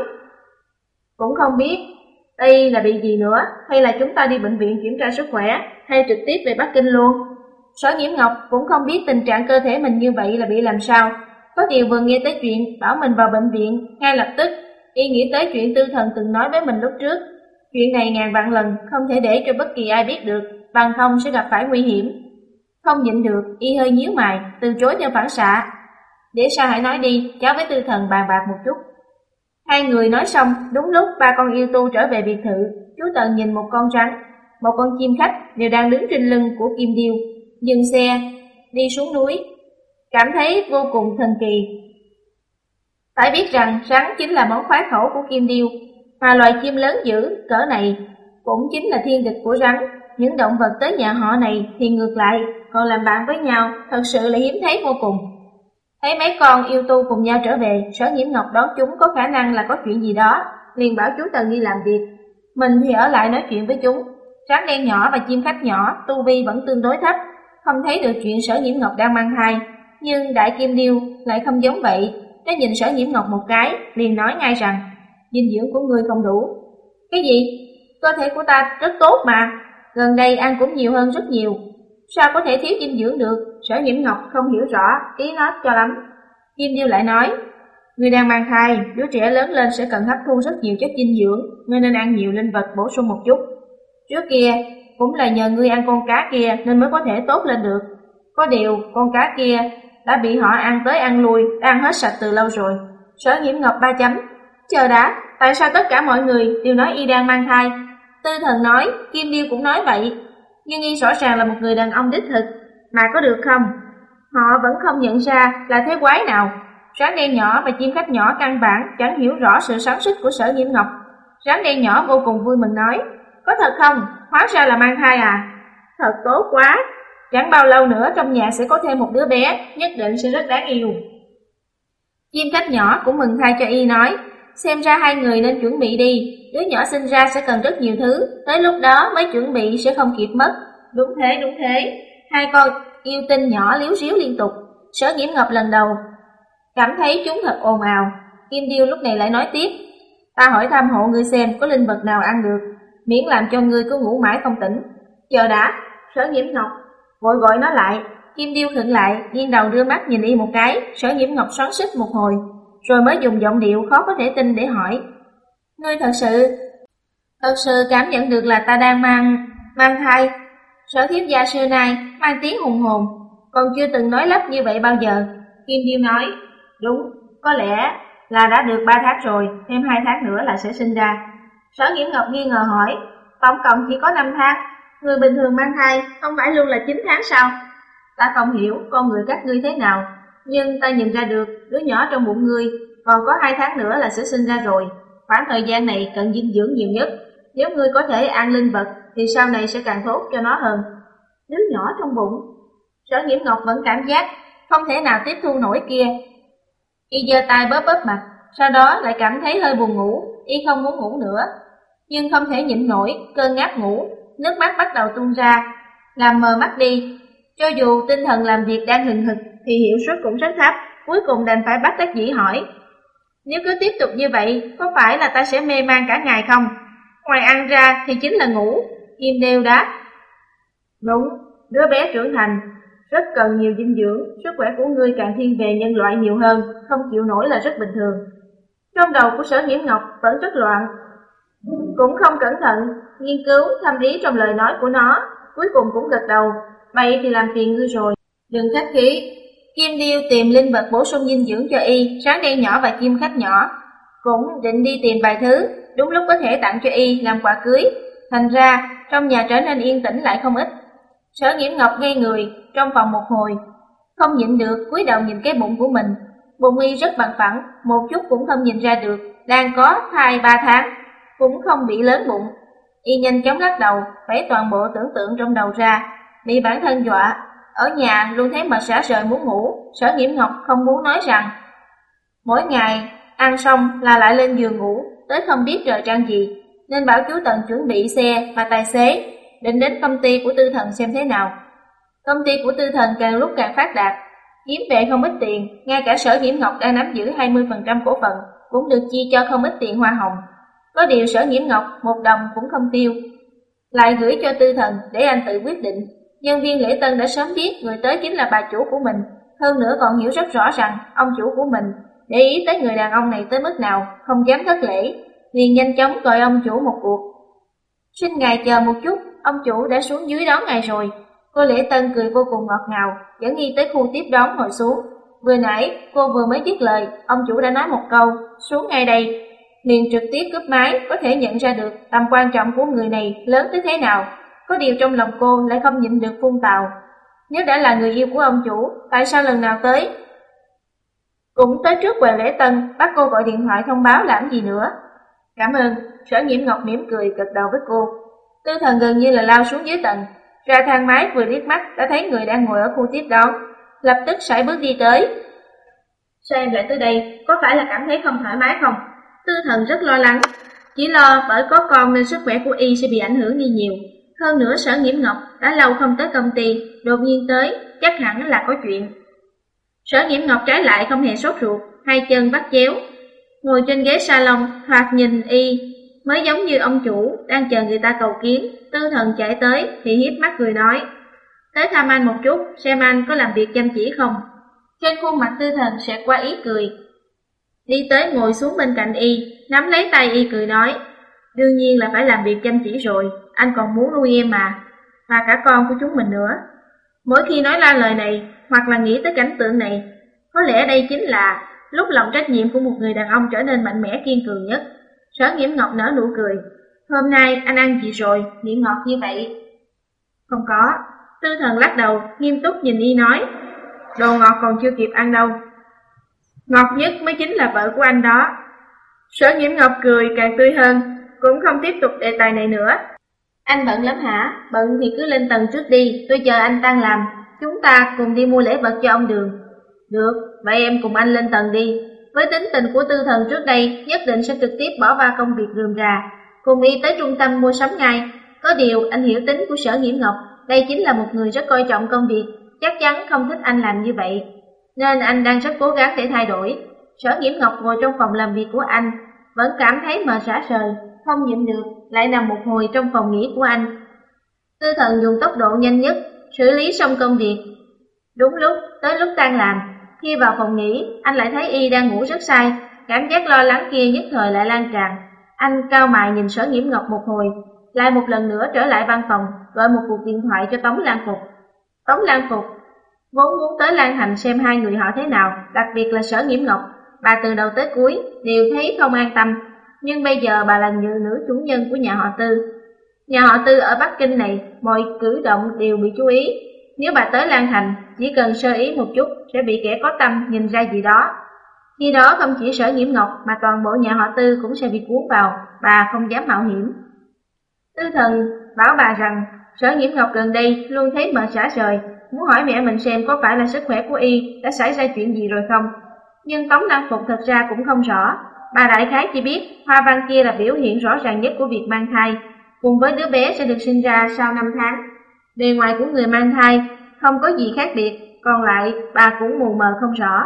cũng không biết y là bị gì nữa, hay là chúng ta đi bệnh viện kiểm tra sức khỏe, hay trực tiếp về Bắc Kinh luôn. Sở Nhiễm Ngọc cũng không biết tình trạng cơ thể mình như vậy là bị làm sao, có điều vừa nghe tới chuyện bảo mình vào bệnh viện, ngay lập tức y nghĩ tới chuyện Tư Thần từng nói với mình lúc trước. Chuyện này ngàn vạn lần không thể để cho bất kỳ ai biết được, bằng không sẽ gặp phải nguy hiểm. Không nhịn được, y hơi nhíu mày, từ chối theo phản xạ: để sao hãy nói đi, cháu với Tư Thần bàn bạc một chút. Hai người nói xong, đúng lúc ba con yêu tu trở về biệt thự. Chú Tần nhìn một con rắn, một con chim khách đều đang đứng trên lưng của Kim Điêu, dừng xe, đi xuống núi, cảm thấy vô cùng thần kỳ. Phải biết rằng rắn chính là món khoái khẩu của Kim Điêu, mà loài chim lớn dữ cỡ này cũng chính là thiên địch của rắn. Những động vật tới nhà họ này thì ngược lại, còn làm bạn với nhau, thật sự là hiếm thấy vô cùng. Thấy mấy con yêu tu cùng nhau trở về, Sở Nhiễm Ngọc đoán chúng có khả năng là có chuyện gì đó, liền bảo chú Tần đi làm việc, mình thì ở lại nói chuyện với chúng. Rắn đen nhỏ và chim khách nhỏ tu vi vẫn tương đối thấp, không thấy được chuyện Sở Nhiễm Ngọc đang mang thai, nhưng Đại Kim Điêu lại không giống vậy. Nó nhìn Sở Nhiễm Ngọc một cái, liền nói ngay rằng: dinh dưỡng của ngươi không đủ. Cái gì? Cơ thể của ta rất tốt mà, gần đây ăn cũng nhiều hơn rất nhiều, sao có thể thiếu dinh dưỡng được? Sở Nhiễm Ngọc không hiểu rõ ý nó cho lắm. Kim Điêu lại nói: ngươi đang mang thai, đứa trẻ lớn lên sẽ cần hấp thu rất nhiều chất dinh dưỡng, ngươi nên ăn nhiều linh vật bổ sung một chút. Trước kia cũng là nhờ ngươi ăn con cá kia nên mới có thể tốt lên được, có điều con cá kia đã bị họ ăn tới ăn lui, đã ăn hết sạch từ lâu rồi. Sở Nhiễm Ngọc ba chấm: chờ đã, tại sao tất cả mọi người đều nói y đang mang thai? Tư Thần nói: Kim Điêu cũng nói vậy, nhưng y rõ ràng là một người đàn ông đích thực, mà có được không? Họ vẫn không nhận ra là thế quái nào. Rắn đen nhỏ và chim khách nhỏ căn bản chẳng hiểu rõ sự sáng suốt của Sở Nhiễm Ngọc. Rắn đen nhỏ vô cùng vui mừng nói: có thật không? Hóa ra là mang thai à? Thật tốt quá, chẳng bao lâu nữa trong nhà sẽ có thêm một đứa bé, nhất định sẽ rất đáng yêu. Chim khách nhỏ cũng mừng thay cho y nói: xem ra hai người nên chuẩn bị đi, đứa nhỏ sinh ra sẽ cần rất nhiều thứ, tới lúc đó mới chuẩn bị sẽ không kịp mất. Đúng thế, đúng thế. Hai con yêu tinh nhỏ líu ríu liên tục. Sở Nhiễm Ngọc lần đầu cảm thấy chúng thật ồn ào. Kim Điêu lúc này lại nói tiếp: ta hỏi thăm hộ ngươi xem có linh vật nào ăn được, miễn làm cho ngươi cứ ngủ mãi không tỉnh. Chờ đã. Sở Nhiễm Ngọc vội gọi nó lại. Kim Điêu khựng lại, nghiêng đầu đưa mắt nhìn y một cái. Sở Nhiễm Ngọc xoắn xít một hồi, rồi mới dùng giọng điệu khó có thể tin để hỏi: ngươi thật sự thật sự cảm nhận được là ta đang mang mang thai? Sở Thiếp gia xưa nay mang tiếng hùng hồn, còn chưa từng nói lắp như vậy bao giờ. Kim Điêu nói: đúng, có lẽ là đã được ba tháng rồi, thêm hai tháng nữa là sẽ sinh ra. Sở Nhiễm Ngọc nghi ngờ hỏi: tổng cộng chỉ có năm tháng, người bình thường mang thai không phải luôn là chín tháng sao? Ta không hiểu con người các ngươi thế nào, nhưng ta nhìn ra được đứa nhỏ trong bụng ngươi còn có hai tháng nữa là sẽ sinh ra rồi. Khoảng thời gian này cần dinh dưỡng nhiều nhất, nếu ngươi có thể ăn linh vật thì sau này sẽ càng tốt cho nó hơn. Đứa nhỏ trong bụng. Sở Nhiễm Ngọc vẫn cảm giác không thể nào tiếp thu nổi kia. Y giơ tay bóp bóp mặt, sau đó lại cảm thấy hơi buồn ngủ, y không muốn ngủ nữa, nhưng không thể nhịn nổi cơn ngáp ngủ, nước mắt bắt đầu tuôn ra, làm mờ mắt đi. Cho dù tinh thần làm việc đang hừng hực thì hiệu suất cũng rất thấp, cuối cùng đành phải bắt đắc dĩ hỏi: nếu cứ tiếp tục như vậy, có phải là ta sẽ mê man cả ngày không? Ngoài ăn ra thì chính là ngủ. Kim Điêu đáp: đúng, Đứa bé trưởng thành rất cần nhiều dinh dưỡng, sức khỏe của ngươi càng thiên về nhân loại nhiều hơn, không chịu nổi là rất bình thường. Trong đầu của Sở Nghiễm Ngọc vẫn rất loạn, cũng không cẩn thận nghiên cứu thâm ý trong lời nói của nó, cuối cùng cũng gật đầu. Vậy thì làm phiền ngươi rồi, đừng khách khí. Kim Điêu tìm linh vật bổ sung dinh dưỡng cho y, sáng đen nhỏ và kim khách nhỏ, cũng định đi tìm vài thứ, đúng lúc có thể tặng cho y làm quà cưới. Thành ra, trong nhà trở nên yên tĩnh lại không ít. Sở Nghiễm Ngọc ngây người trong phòng một hồi, không nhịn được cúi đầu nhìn cái bụng của mình. Bụng y rất bằng phẳng, một chút cũng không nhìn ra được đang có thai ba tháng, cũng không bị lớn bụng. Y nhanh chóng lắc đầu, vẫy toàn bộ tưởng tượng trong đầu ra, bị bản thân dọa. Ở nhà luôn thấy mệt rã rời muốn ngủ. Sở Nghiễm Ngọc không muốn nói rằng mỗi ngày ăn xong là lại lên giường ngủ, tới không biết trời trăng gì, nên bảo chú Tần chuẩn bị xe và tài xế, định đến công ty của Tư Thần xem thế nào. Công ty của Tư Thần càng lúc càng phát đạt, kiếm về không ít tiền, ngay cả Sở Nghiễm Ngọc đang nắm giữ hai mươi phần trăm cổ phần cũng được chia cho không ít tiền hoa hồng. Có điều Sở Nghiễm Ngọc một đồng cũng không tiêu, lại gửi cho Tư Thần để anh tự quyết định. Nhân viên lễ tân đã sớm biết người tới chính là bà chủ của mình, hơn nữa còn hiểu rất rõ rằng ông chủ của mình để ý tới người đàn ông này tới mức nào, không dám thất lễ, liền nhanh chóng gọi ông chủ một cuộc. Xin ngài chờ một chút, ông chủ đã xuống dưới đón ngài rồi. Cô lễ tân cười vô cùng ngọt ngào, dẫn y tới khu tiếp đón ngồi xuống. Vừa nãy cô vừa mới dứt lời, ông chủ đã nói một câu xuống ngay đây, liền trực tiếp cúp máy, có thể nhận ra được tầm quan trọng của người này lớn tới thế nào. Có điều trong lòng cô lại không nhịn được phun tào, nếu đã là người yêu của ông chủ, tại sao lần nào tới cũng tới trước quầy lễ tân, bắt cô gọi điện thoại thông báo làm gì nữa. Cảm ơn. Sở Nghiễm Ngọc mỉm cười gật đầu với cô. Tư Thần gần như là lao xuống dưới tầng, ra thang máy vừa liếc mắt đã thấy người đang ngồi ở khu tiếp đón, lập tức sải bước đi tới. Sao em lại tới đây, có phải là cảm thấy không thoải mái không? Tư Thần rất lo lắng, chỉ lo bởi có con nên sức khỏe của y sẽ bị ảnh hưởng đi nhiều. Hơn nữa Sở Nghiễm Ngọc đã lâu không tới công ty, đột nhiên tới, chắc hẳn là có chuyện. Sở Nghiễm Ngọc trái lại không hề sốt ruột, hai chân vắt chéo, ngồi trên ghế salon, thoạt nhìn y mới giống như ông chủ đang chờ người ta cầu kiến. Tư Thần chạy tới thì hiếp mắt cười nói, tới thăm anh một chút, xem anh có làm việc chăm chỉ không. Trên khuôn mặt Tư Thần xẹt qua ý cười, đi tới ngồi xuống bên cạnh y, nắm lấy tay y cười nói, đương nhiên là phải làm việc chăm chỉ rồi, anh còn muốn nuôi em mà, và cả con của chúng mình nữa. Mỗi khi nói ra lời này, hoặc là nghĩ tới cảnh tượng này, có lẽ đây chính là lúc lòng trách nhiệm của một người đàn ông trở nên mạnh mẽ kiên cường nhất. Sở Nghiễm Ngọc nở nụ cười, hôm nay anh ăn gì rồi, miệng ngọt như vậy? Không có. Tư Thần lắc đầu, nghiêm túc nhìn y nói, đồ ngọt còn chưa kịp ăn đâu, ngọt nhất mới chính là vợ của anh đó. Sở Nghiễm Ngọc cười càng tươi hơn, cũng không tiếp tục đề tài này nữa. Anh bận lắm hả? Bận thì cứ lên tầng trước đi, tôi chờ anh tan làm, chúng ta cùng đi mua lễ vật cho ông Đường. Được, vậy em cùng anh lên tầng đi. Với tính tình của Tư Thần trước đây, nhất định sẽ trực tiếp bỏ qua công việc rườm rà, cùng y tới trung tâm mua sắm ngay. Có điều anh hiểu tính của Sở Nghiễm Ngọc, đây chính là một người rất coi trọng công việc, chắc chắn không thích anh làm như vậy, nên anh đang rất cố gắng để thay đổi. Sở Nghiễm Ngọc ngồi trong phòng làm việc của anh, vẫn cảm thấy mệt rã rời, không nhịn được, lại nằm một hồi trong phòng nghỉ của anh. Tư Thần dùng tốc độ nhanh nhất, xử lý xong công việc. Đúng lúc, tới lúc tan làm, khi vào phòng nghỉ, anh lại thấy y đang ngủ rất say, cảm giác lo lắng kia nhất thời lại lan tràn. Anh cau mày nhìn Sở Nghiễm Ngọc một hồi, lại một lần nữa trở lại văn phòng, gọi một cuộc điện thoại cho Tống Lan Phục. Tống Lan Phục vốn muốn tới Lan Thành xem hai người họ thế nào, đặc biệt là Sở Nghiễm Ngọc, bà từ đầu tới cuối đều thấy không an tâm. Nhưng bây giờ bà là nữ chủ nhân của nhà họ Tư. Nhà họ Tư ở Bắc Kinh này, mọi cử động đều bị chú ý. Nếu bà tới Lan Thành, chỉ cần sơ ý một chút sẽ bị kẻ có tâm nhìn ra gì đó. Khi đó không chỉ Sở Nghiễm Ngọc mà toàn bộ nhà họ Tư cũng sẽ bị cuốn vào, bà không dám mạo hiểm. Tư Thần bảo bà rằng Sở Nghiễm Ngọc gần đây luôn thấy mệt rã rời, muốn hỏi mẹ mình xem có phải là sức khỏe của y đã xảy ra chuyện gì rồi không. Nhưng Tống Lan Phục thật ra cũng không rõ. Bà đại khái chỉ biết hoa văn kia là biểu hiện rõ ràng nhất của việc mang thai, cùng với đứa bé sẽ được sinh ra sau năm tháng. Bề ngoài của người mang thai không có gì khác biệt, còn lại bà cũng mù mờ không rõ.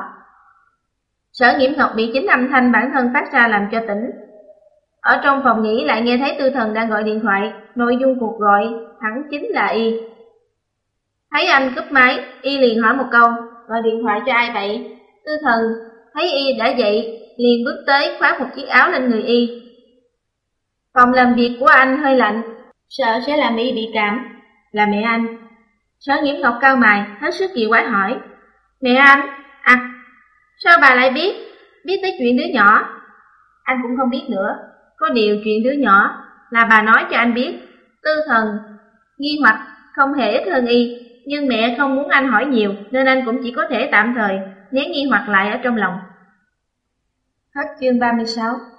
Sở Nghiễm Ngọc bị chính âm thanh bản thân phát ra làm cho tỉnh. Ở trong phòng nghỉ lại nghe thấy Tư Thần đang gọi điện thoại, nội dung cuộc gọi hẳn chính là y. Thấy anh cúp máy, Y liền hỏi một câu, gọi điện thoại cho ai vậy? Tư Thần thấy Y đã dậy, liền bước tới khoác một chiếc áo lên người Y. Phòng làm việc của anh hơi lạnh, sợ sẽ làm Y bị cảm. Là mẹ anh. Sở Nhiễm Ngọc cau mày, hết sức kỳ quái hỏi, mẹ anh? À, sao bà lại biết? Biết tới chuyện đứa nhỏ? Anh cũng không biết nữa. Có điều chuyện đứa nhỏ là bà nói cho anh biết. Tư Thần nghi hoặc không hề ít hơn Y, nhưng mẹ không muốn anh hỏi nhiều, nên anh cũng chỉ có thể tạm thời nén nghi hoặc lại ở trong lòng. Hết chương ba mươi sáu.